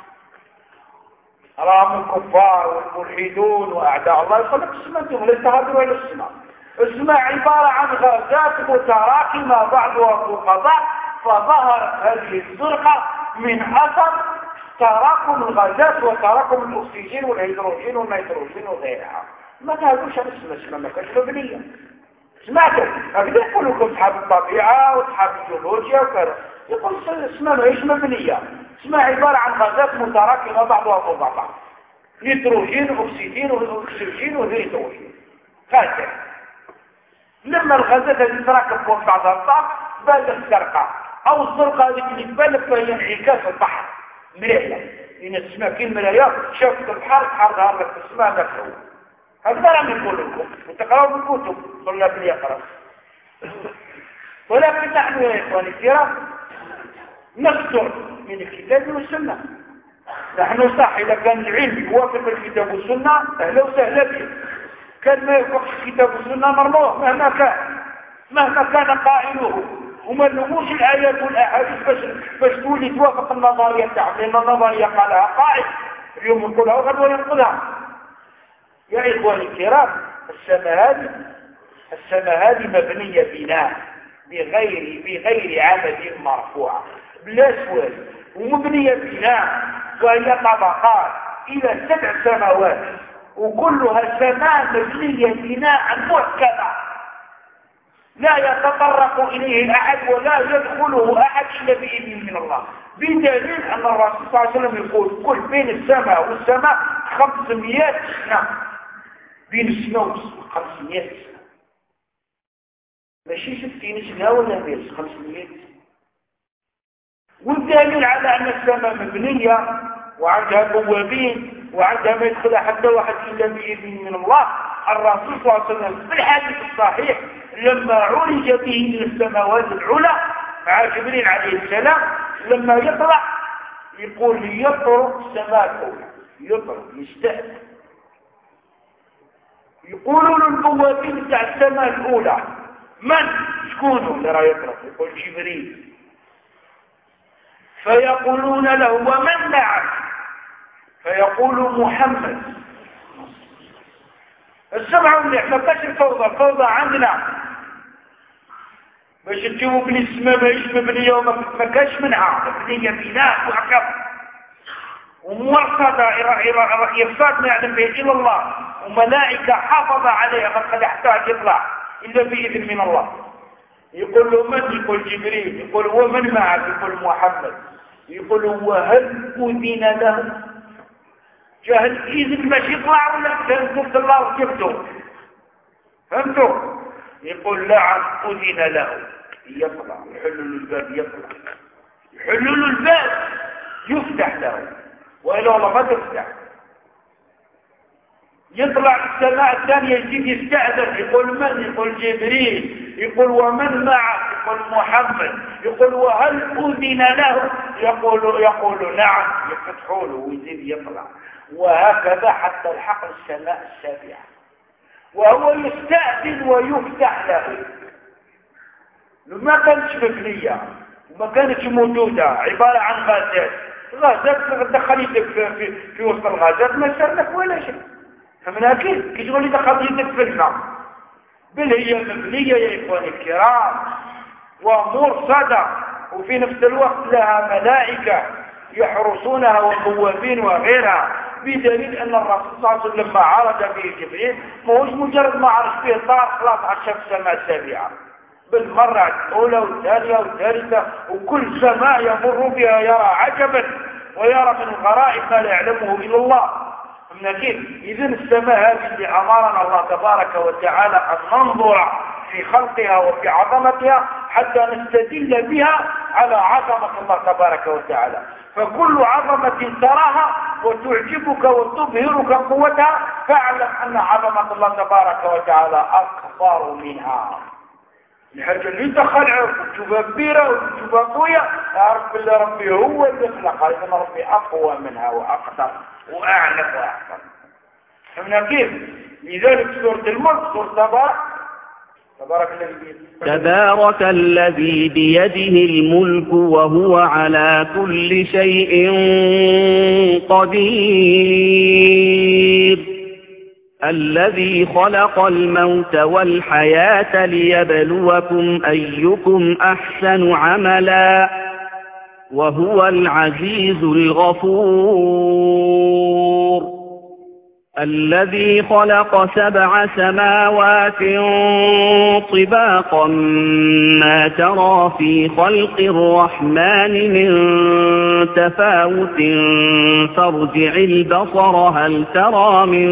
راهم الكفار والملحدون وأعداء الله يقول لك السماء لا تهدروا إلى السماء. السماء عبارة عن غازات متراكمة بعضها فوق بعض، فظهرت هذه الزرقة من أثر تراكم الغازات وتراكم الأكسجين والهيدروجين والنيتروجين وغيرها. ما قالوش على السماء ما كانش مبنية. سمعتوا؟ هكذا يقولوا لكم أصحاب الطبيعة وأصحاب الجيولوجيا وكذا، يقول السماء ماهيش مبنية. السماء عبارة عن غازات متراكمة بعضها فوق بعض، نيتروجين وأكسجين وهيدروجين. هكذا لما الغازات هذه تتراكم فوق بعضها البعض بان الزرقاء، او الزرقاء هذه اللي تبان لك فهي انعكاس البحر، مرايه. لان السماء كي المرايه شافت البحر ظهر لك في السماء ذاك هو. هذا راهم نقول لكم وتقراوا بالكتب طلاب اللي يقرا. ولكن نحن يا اخواني الكرام نصدر من الكتاب والسنه. نحن صح اذا كان العلم يوافق الكتاب والسنه اهلا وسهلا به، كان ما يوافقش الكتاب والسنه مرموه مهما كان قائله، وما نلوموش الايات والاحاديث باش تولي توافق النظريه تاعهم، لان النظريه قالها قائد اليوم يقولها وغدوه ينقلها. يا اخواني الكرام السماء هذه مبنيه بناء بغير عمد مرفوعه بلا سوال، ومبنيه بناء وهي طبقات الى 7 سماوات، وكلها سماء مبنيه بناء محكمه لا يتطرق إليه أحد ولا يدخله أحد إلا بإذن من الله، بدليل أن الرسول صلى الله عليه وسلم يقول كل بين السماء والسماء 500 سنة، بين السماء والسماء 500 سنة، ماشي 60 سنة ولا 100 500 سنة. والدليل على أن السماء مبنية وعندها بوابين وعندها ما يدخلها حتى واحد إلا بإذن من الله. الرسول صلى الله عليه وسلم في الحديث الصحيح لما عرج به إلى السماوات العلى مع جبريل عليه السلام، لما يطلع يقول يطرق السماء الأولى، يطرق يستأذن، يقولوا للبوابين تاع السماء الأولى من شكون اللي راه يطلب؟ يقول جبريل. فيقولون له ومن معك؟ فيقول محمد. السمع مليح، ما بقاش الفوضى عندنا باش تجيبوا بلي السماء ماهيش مبنيه وما كاش منها، مبنيه بناء وعقب ومرصده يرصاد ما يعلم به الا الله، وملائكه حافظه عليها ما تخلي حتى يطلع الا باذن من الله. يقول له من؟ يقول جبريل. يقول ومن معك؟ يقول محمد. يقول وهل أذن له؟ جاهل إذن باش يطلع ولا تنزل الله وجبته؟ فهمتوا؟ يقول نعم أذن له. يطلع يحلوا له الباب، يطلع يحلوا له الباب يفتح له، وإلا والله ما تفتح. يطلع السماء الثانية يجيب يستأذن. يقول من؟ يقول جبريل. يقول ومن معك؟ يقول محمد. يقول وهل أذن له؟ يقول نعم. يفتحوا له ويزيد يطلع، وهكذا حتى الحق السماء السابعة، وهو يستأذن ويفتح له. ما كانتش مبنية وما كانتش موجودة، عبارة عن غازات تدخل يدك في وسط الغازات ما يصير لك ولا شيء. فمن كيف كي تقول لي دخل يدك في الماء؟ بل هي مبنية يا إخواني الكرام ومرصدة، وفي نفس الوقت لها ملائكة يحرسونها وقوابين وغيرها، بدليل أن الرسول صلى الله عليه وسلم لما عرج به جبريل ما هوش مجرد ما عرج به طار خلاص عشان السماء السابعة، بل مرة الأولى والثانية والثالثة، وكل سماء يمر بها يرى عجبا ويرى من الغرائب ما لا يعلمه إلا الله. من كيف؟ إذن السماء هذه اللي أمرنا الله تبارك وتعالى أن ننظر في خلقها وفي عظمتها حتى نستدل بها على عظمة الله تبارك وتعالى. فكل عظمة تراها وتعجبك وتبهرك قوتها فاعلم أن عظمة الله تبارك وتعالى أكبر منها. الحاجة اللي تخلعه وتشوفها كبيرة وتشوفها قوية اعرف بالله ربي هو اللي خلقها، إذن ربي أقوى منها وأقدر وأعلم وأحسن. فهمنا كيف؟ لذلك سورة الملك سورة تبارك الذي بيده الملك وهو على كل شيء قدير الذي خلق الموت والحياة ليبلوكم أيكم أحسن عملا وهو العزيز الغفور الذي خلق 7 سماوات طباقا ما ترى في خلق الرحمن من تفاوت فارجع البصر هل ترى من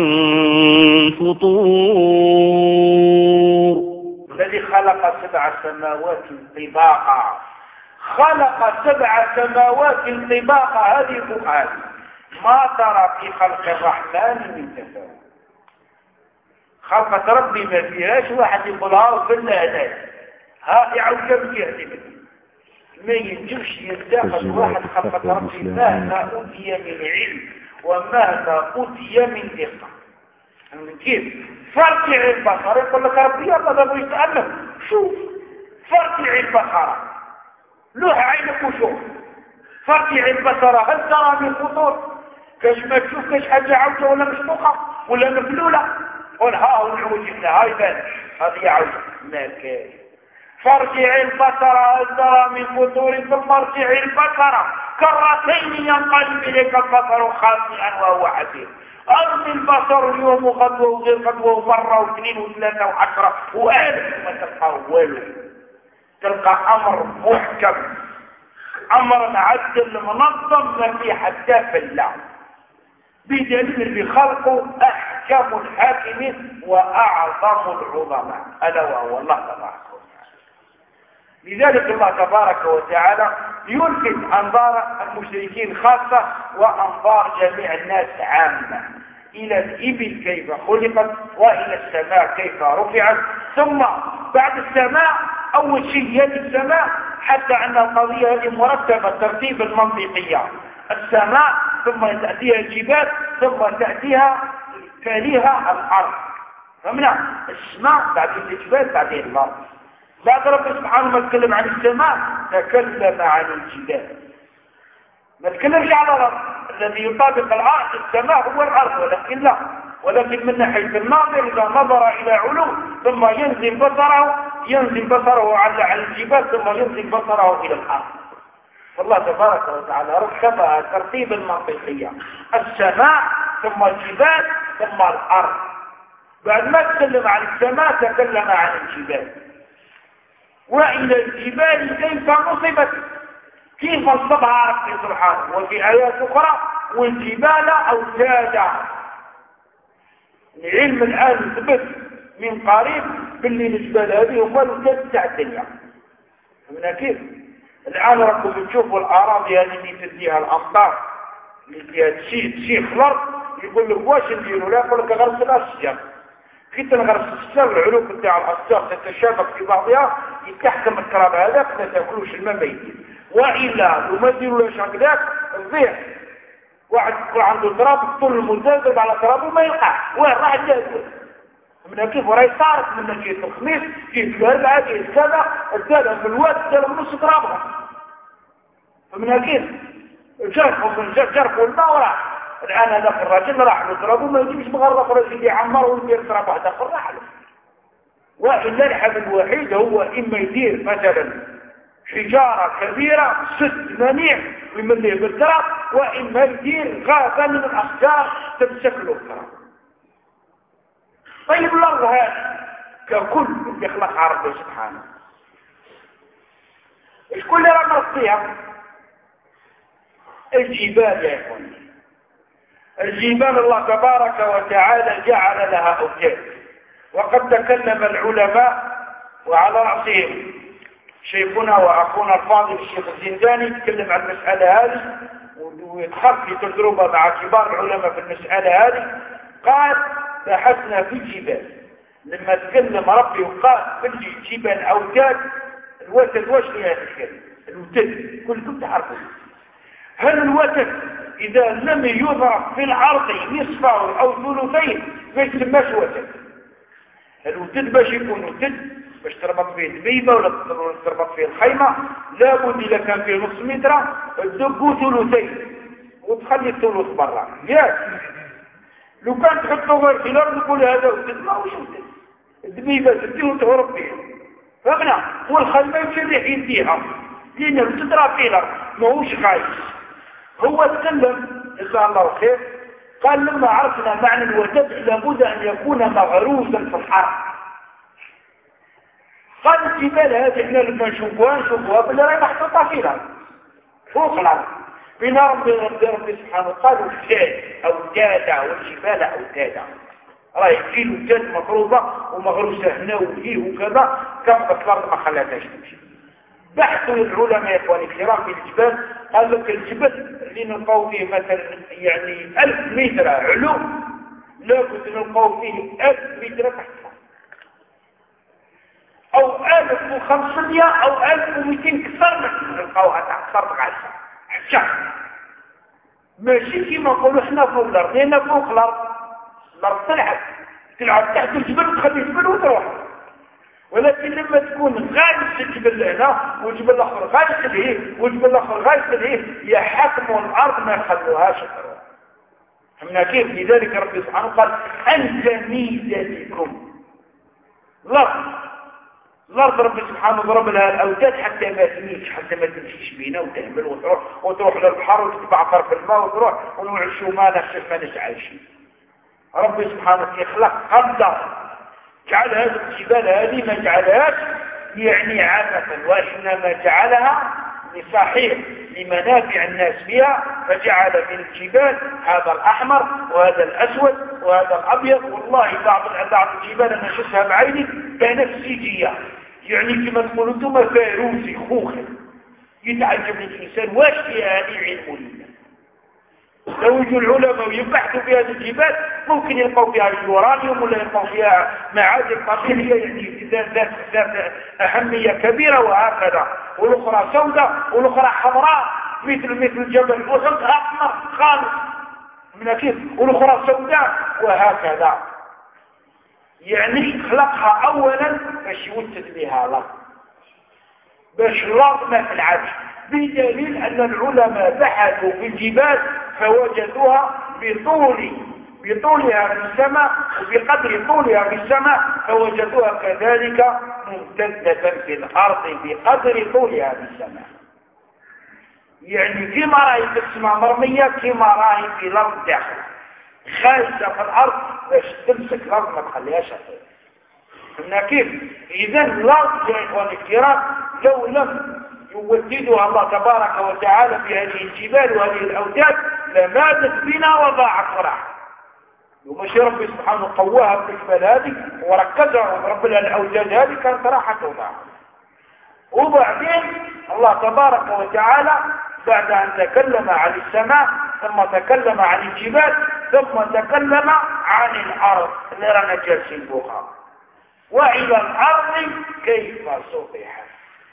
فطور. الذي خلق 7 سماوات طباقا، خلق 7 سماوات طباقا، هذه فؤاد ما ترى في خلق الرحمن من تفاوت. خلقة ربي ما فيهاش واحد يقولها بالله ها يعود كم يهدم ما ينجوش يتاخذ واحد خلقة ربي مهما أوتي من علم ومهما أوتي من دقة. من كيف؟ فارجع البصر يقول لك ربي يلا ده يتألم شوف، فارجع البصر لوح عينك وشوف، فارجع البصر هل ترى من فطور؟ كاش ما تشوف كاش حاجة عوجة ولا مشطوقة ولا مفلولة؟ قول ها هو العوج هاي بان هذه عوجة ما كاين. فارجع البصر هل ترى من فطور ثم ارجع البصر كرتين ينقلب إليك البصر خاسئا وهو حسير. أرمي البصر اليوم غدوة وغير غدوة ومرة واثنين وثلاثة وعشرة وألف ما تلقى ولو تلقى أمر محكم، أمر عدل منظم ما في حتى في الله، بدليل اللي خلقه أحكم الحاكمين وأعظم العظماء ألا وهو الله تبارك وتعالى. لذلك الله تبارك وتعالى يلفت أنظار المشركين خاصة وأنظار جميع الناس عامة إلى الإبل كيف خلقت وإلى السماء كيف رفعت، ثم بعد السماء أول شيء يلي السماء حتى أن القضية هذه مرتبة ترتيب المنطقية، السماء ثم تأتيها الجبال ثم تأتيها الأرض. فمنا السماء بعدين الجبال بعدين الأرض. بعد رب سبحانه ما تكلم عن السماء تكلم عن الجبال. ما تكلمش على الأرض، الذي يطابق الأرض السماء هو الأرض، ولكن من ناحية الناظر إذا نظر إلى علو ثم ينزل بصره على الجبال ثم ينزل بصره إلى الأرض. فالله تبارك وتعالى رتبها ترتيبا منطقيا، السماء ثم الجبال ثم الأرض. بعد ما تكلم عن السماء تكلم عن الجبال. وإلى الجبال كيف نصبت، كيف نصبها ربي سبحانه. وفي آيات أخرى والجبال أوتادا. العلم الآن ثبت من قريب باللي الجبال هذه هم الأوتاد تاع الدنيا. فمن كيف الآن راكم تشوفوا الأراضي هذه اللي تديها الأمطار اللي فيها تشيخ الأرض، يقول لك واش نديروا؟ لا يقول لك غرس الأشجار. كي تنغرس الشجر العلوم نتاع الأشجار تتشابك في بعضها، يتحكم التراب هذاك ما تاكلوش الماء ما يدير. وإلا وما ديرولاش هكذاك تضيع. واحد يكون عنده تراب طول المنتزب على ترابه ما يلقاه، وين راح جاهز من كيف وراي صارت من نجية الخميس كيف الأربعة كيف الزادة في الوقت زادة من نص ترابها. فمن كيف جرفوا الماء وراح. الآن هذاك الراجل راح له ترابه ما يجيبش مغرق رجل يعمر ويدير تراب هذاك راح له. وإلا الحل الوحيد هو إما يدير مثلا حجارة كبيرة سد منيع ويمليه بالتراب، وإما يدير غابة من الأشجار تمسك له التراب. طيب الأرض هذه ككل يخلقها ربي سبحانه، شكون اللي راه مرصيها؟ الجبال يا إخواني. الجبال الله تبارك وتعالى جعل لها أوتاد. وقد تكلم العلماء وعلى رأسهم شيخنا وأخونا الفاضل الشيخ الزنداني تكلم عن المسألة هذه ويدخل في تجربة مع كبار العلماء في المسألة هذه. قال بحثنا في الجبال، لما تكلم ربي وقال في الجبال أوتاد، الوتد واش فيها الكلمة؟ الوتد كلكم تعرفون. هل الوتد إذا لم يضرب في الأرض نصفه أو ثلثيه ما يسماش وتد؟ الوتد باش يكون وتد باش تربط فيه دبيبة ولا تربط فيه الخيمة لابد إذا كان فيه نص متر تدبو ثلثين وتخلي الثلث برا. لو كان تحطه غير في الأرض تقول هذا وتد ما هوش وتد. الدبيبة تديه وتهرب فيه فهمنا. والخيمة يشرح يديها لأن الوتد فيه الأرض ما هوش خايف. هو تكلم جزاه الله خير قال لما عرفنا معنى الوتد لابد أن يكون مغروسا في الأرض. قال الجبال هذه احنا لما نشوفوها بالله راهي محطوطه في الارض فوق الارض. بين ربي سبحانه قال أوتادا والجبال أوتادا. راهي في الوتاد مفروضه ومغروسه هنا وفيه وكذا كبقت الارض ما خلاتهاش تمشي. بحثوا العلماء يا اخواني الكرام في الجبال، قال لك الجبل اللي نلقاو فيه مثلا يعني 1000 متر علو لابد نلقاو فيه 1000 متر تحت أو 1500 أو 1200 كثر من نلقاوها تحت الأرض عايشة حتى ماشي كيما نقولوا احنا فوق الأرض، لأن فوق الأرض تلعب تحت الجبل وتخلي الجبل وتروح. ولكن لما تكون غايس الجبل هنا والجبل الآخر غايس لهيه والجبل الآخر غايس لهيه يحكموا الأرض ما يخلوهاش تروح. فمن كيف؟ لذلك ربي سبحانه قال أنت ميزتكم الأرض ربي سبحانه ضرب لها الأوتاد حتى ما تميش، حتى ما تمشيش بينا وتهمل وتروح للبحر وتتبعثر في الماء وتروح ونعيشوا ما نخشف ما نتعايشين. ربي سبحانه يخلق قدر جعل هذه الجبال هذه ما جعلهاش يعني عامة، وإنما جعلها لصحيح لمنافع الناس فيها، فجعل من الجبال هذا الأحمر وهذا الأسود وهذا الأبيض. والله بعض الجبال أنا شفتها بعيني بنفسجية، يعني كما تقولوا انتم فيروسي خوخي. يتعجب الإنسان واش فيها هذه علم لله. لو يجوا العلماء ويبحثوا في هذه الجبال ممكن يلقوا فيها اليورانيوم ولا يلقوا فيها معادن طبيعية يعني ذات أهمية كبيرة وهكذا، والأخرى سوداء والأخرى حمراء مثل جبل أحد أحمر خالص من كيف، والأخرى سوداء وهكذا. يعني خلقها أولا باش يوتد بها الأرض كيفاش الأرض ما تنعدش، بدليل أن العلماء بحثوا في الجبال فوجدوها بطولها في السماء، وبقدر طولها في السماء فوجدوها كذلك ممتدة في الأرض بقدر طولها في السماء. يعني كما راهي في السماء مرمية كما راهي في الأرض داخل خايسة في الأرض باش تمسك الأرض ما تخليهاش أخير. قلنا كيف؟ إذا الأرض يا إخواني الكرام لو لم يوددها الله تبارك وتعالى بهذه الجبال وهذه الأوتاد لماتت بنا وضاعت وراح. ومشي ربي سبحانه قواها بالجبال هذه وركزها ورب لها الأوتاد هذه كانت راحت وضاعت. وبعدين الله تبارك وتعالى بعد أن تكلم عن السماء ثم تكلم عن الجبال ثم تكلم عن الأرض اللي رانا جالسين فوقها. وإلى الأرض كيف سطحت.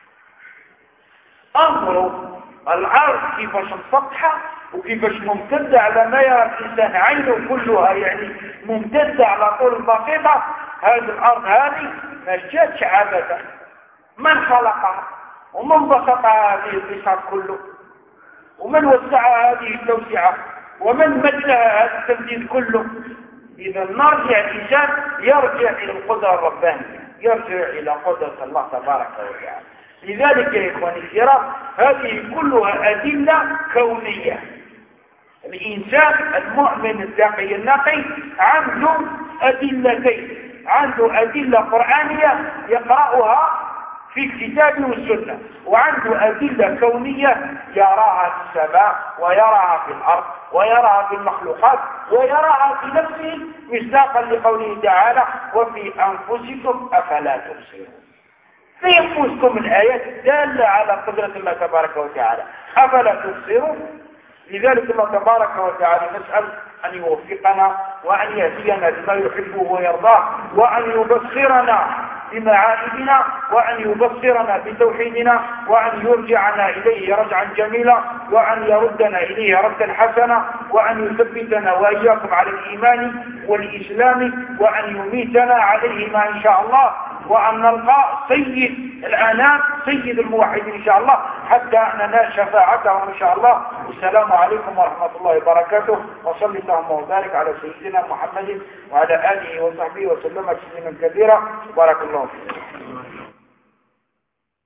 أمر الأرض كيفاش مسطحة وكيفاش ممتدة على ما يرى الإنسان عينه كلها، يعني ممتدة على طول البسيطة. هذه الأرض هذه ما جاتش عبثا، من خلقها ومن بسطها هذه البساط كله ومن وسعها هذه التوسعة ومن مدها هذا التمديد كله. إذا نرجع الإنسان يرجع إلى القدرة الربانية، يرجع إلى قدرة الله تبارك وتعالى. لذلك يا إخواني الكرام هذه كلها أدلة كونية. الإنسان المؤمن التقي النقي عنده أدلتين، عنده أدلة قرآنية يقرأها في الكتاب والسنة، وعنده أدلة كونية يراها في السماء ويراها في الأرض ويراها في المخلوقات ويراها في نفسه مصداقا لقوله تعالى وفي أنفسكم أفلا تبصرون. في أنفسكم الآيات الدالة على قدرة الله تبارك وتعالى أفلا تبصرون. لذلك الله تبارك وتعالى نسأل أن يوفقنا وأن يهدينا لما يحبه ويرضاه، وأن يبصرنا بمعائبنا، وأن يبصرنا بتوحيدنا، وأن يرجعنا إليه رجعا جميلا، وأن يردنا إليه ردا حسنا، وأن يثبتنا وإياكم على الإيمان والإسلام، وأن يميتنا عليهما إن شاء الله، وأن نلقى سيد الأنام سيد الموحدين إن شاء الله حتى ننال شفاعته إن شاء الله. والسلام عليكم ورحمة الله وبركاته، وصل اللهم وبارك على سيدنا محمد وعلى آله وصحبه وسلم تسليما كثيرا. بارك الله فيكم.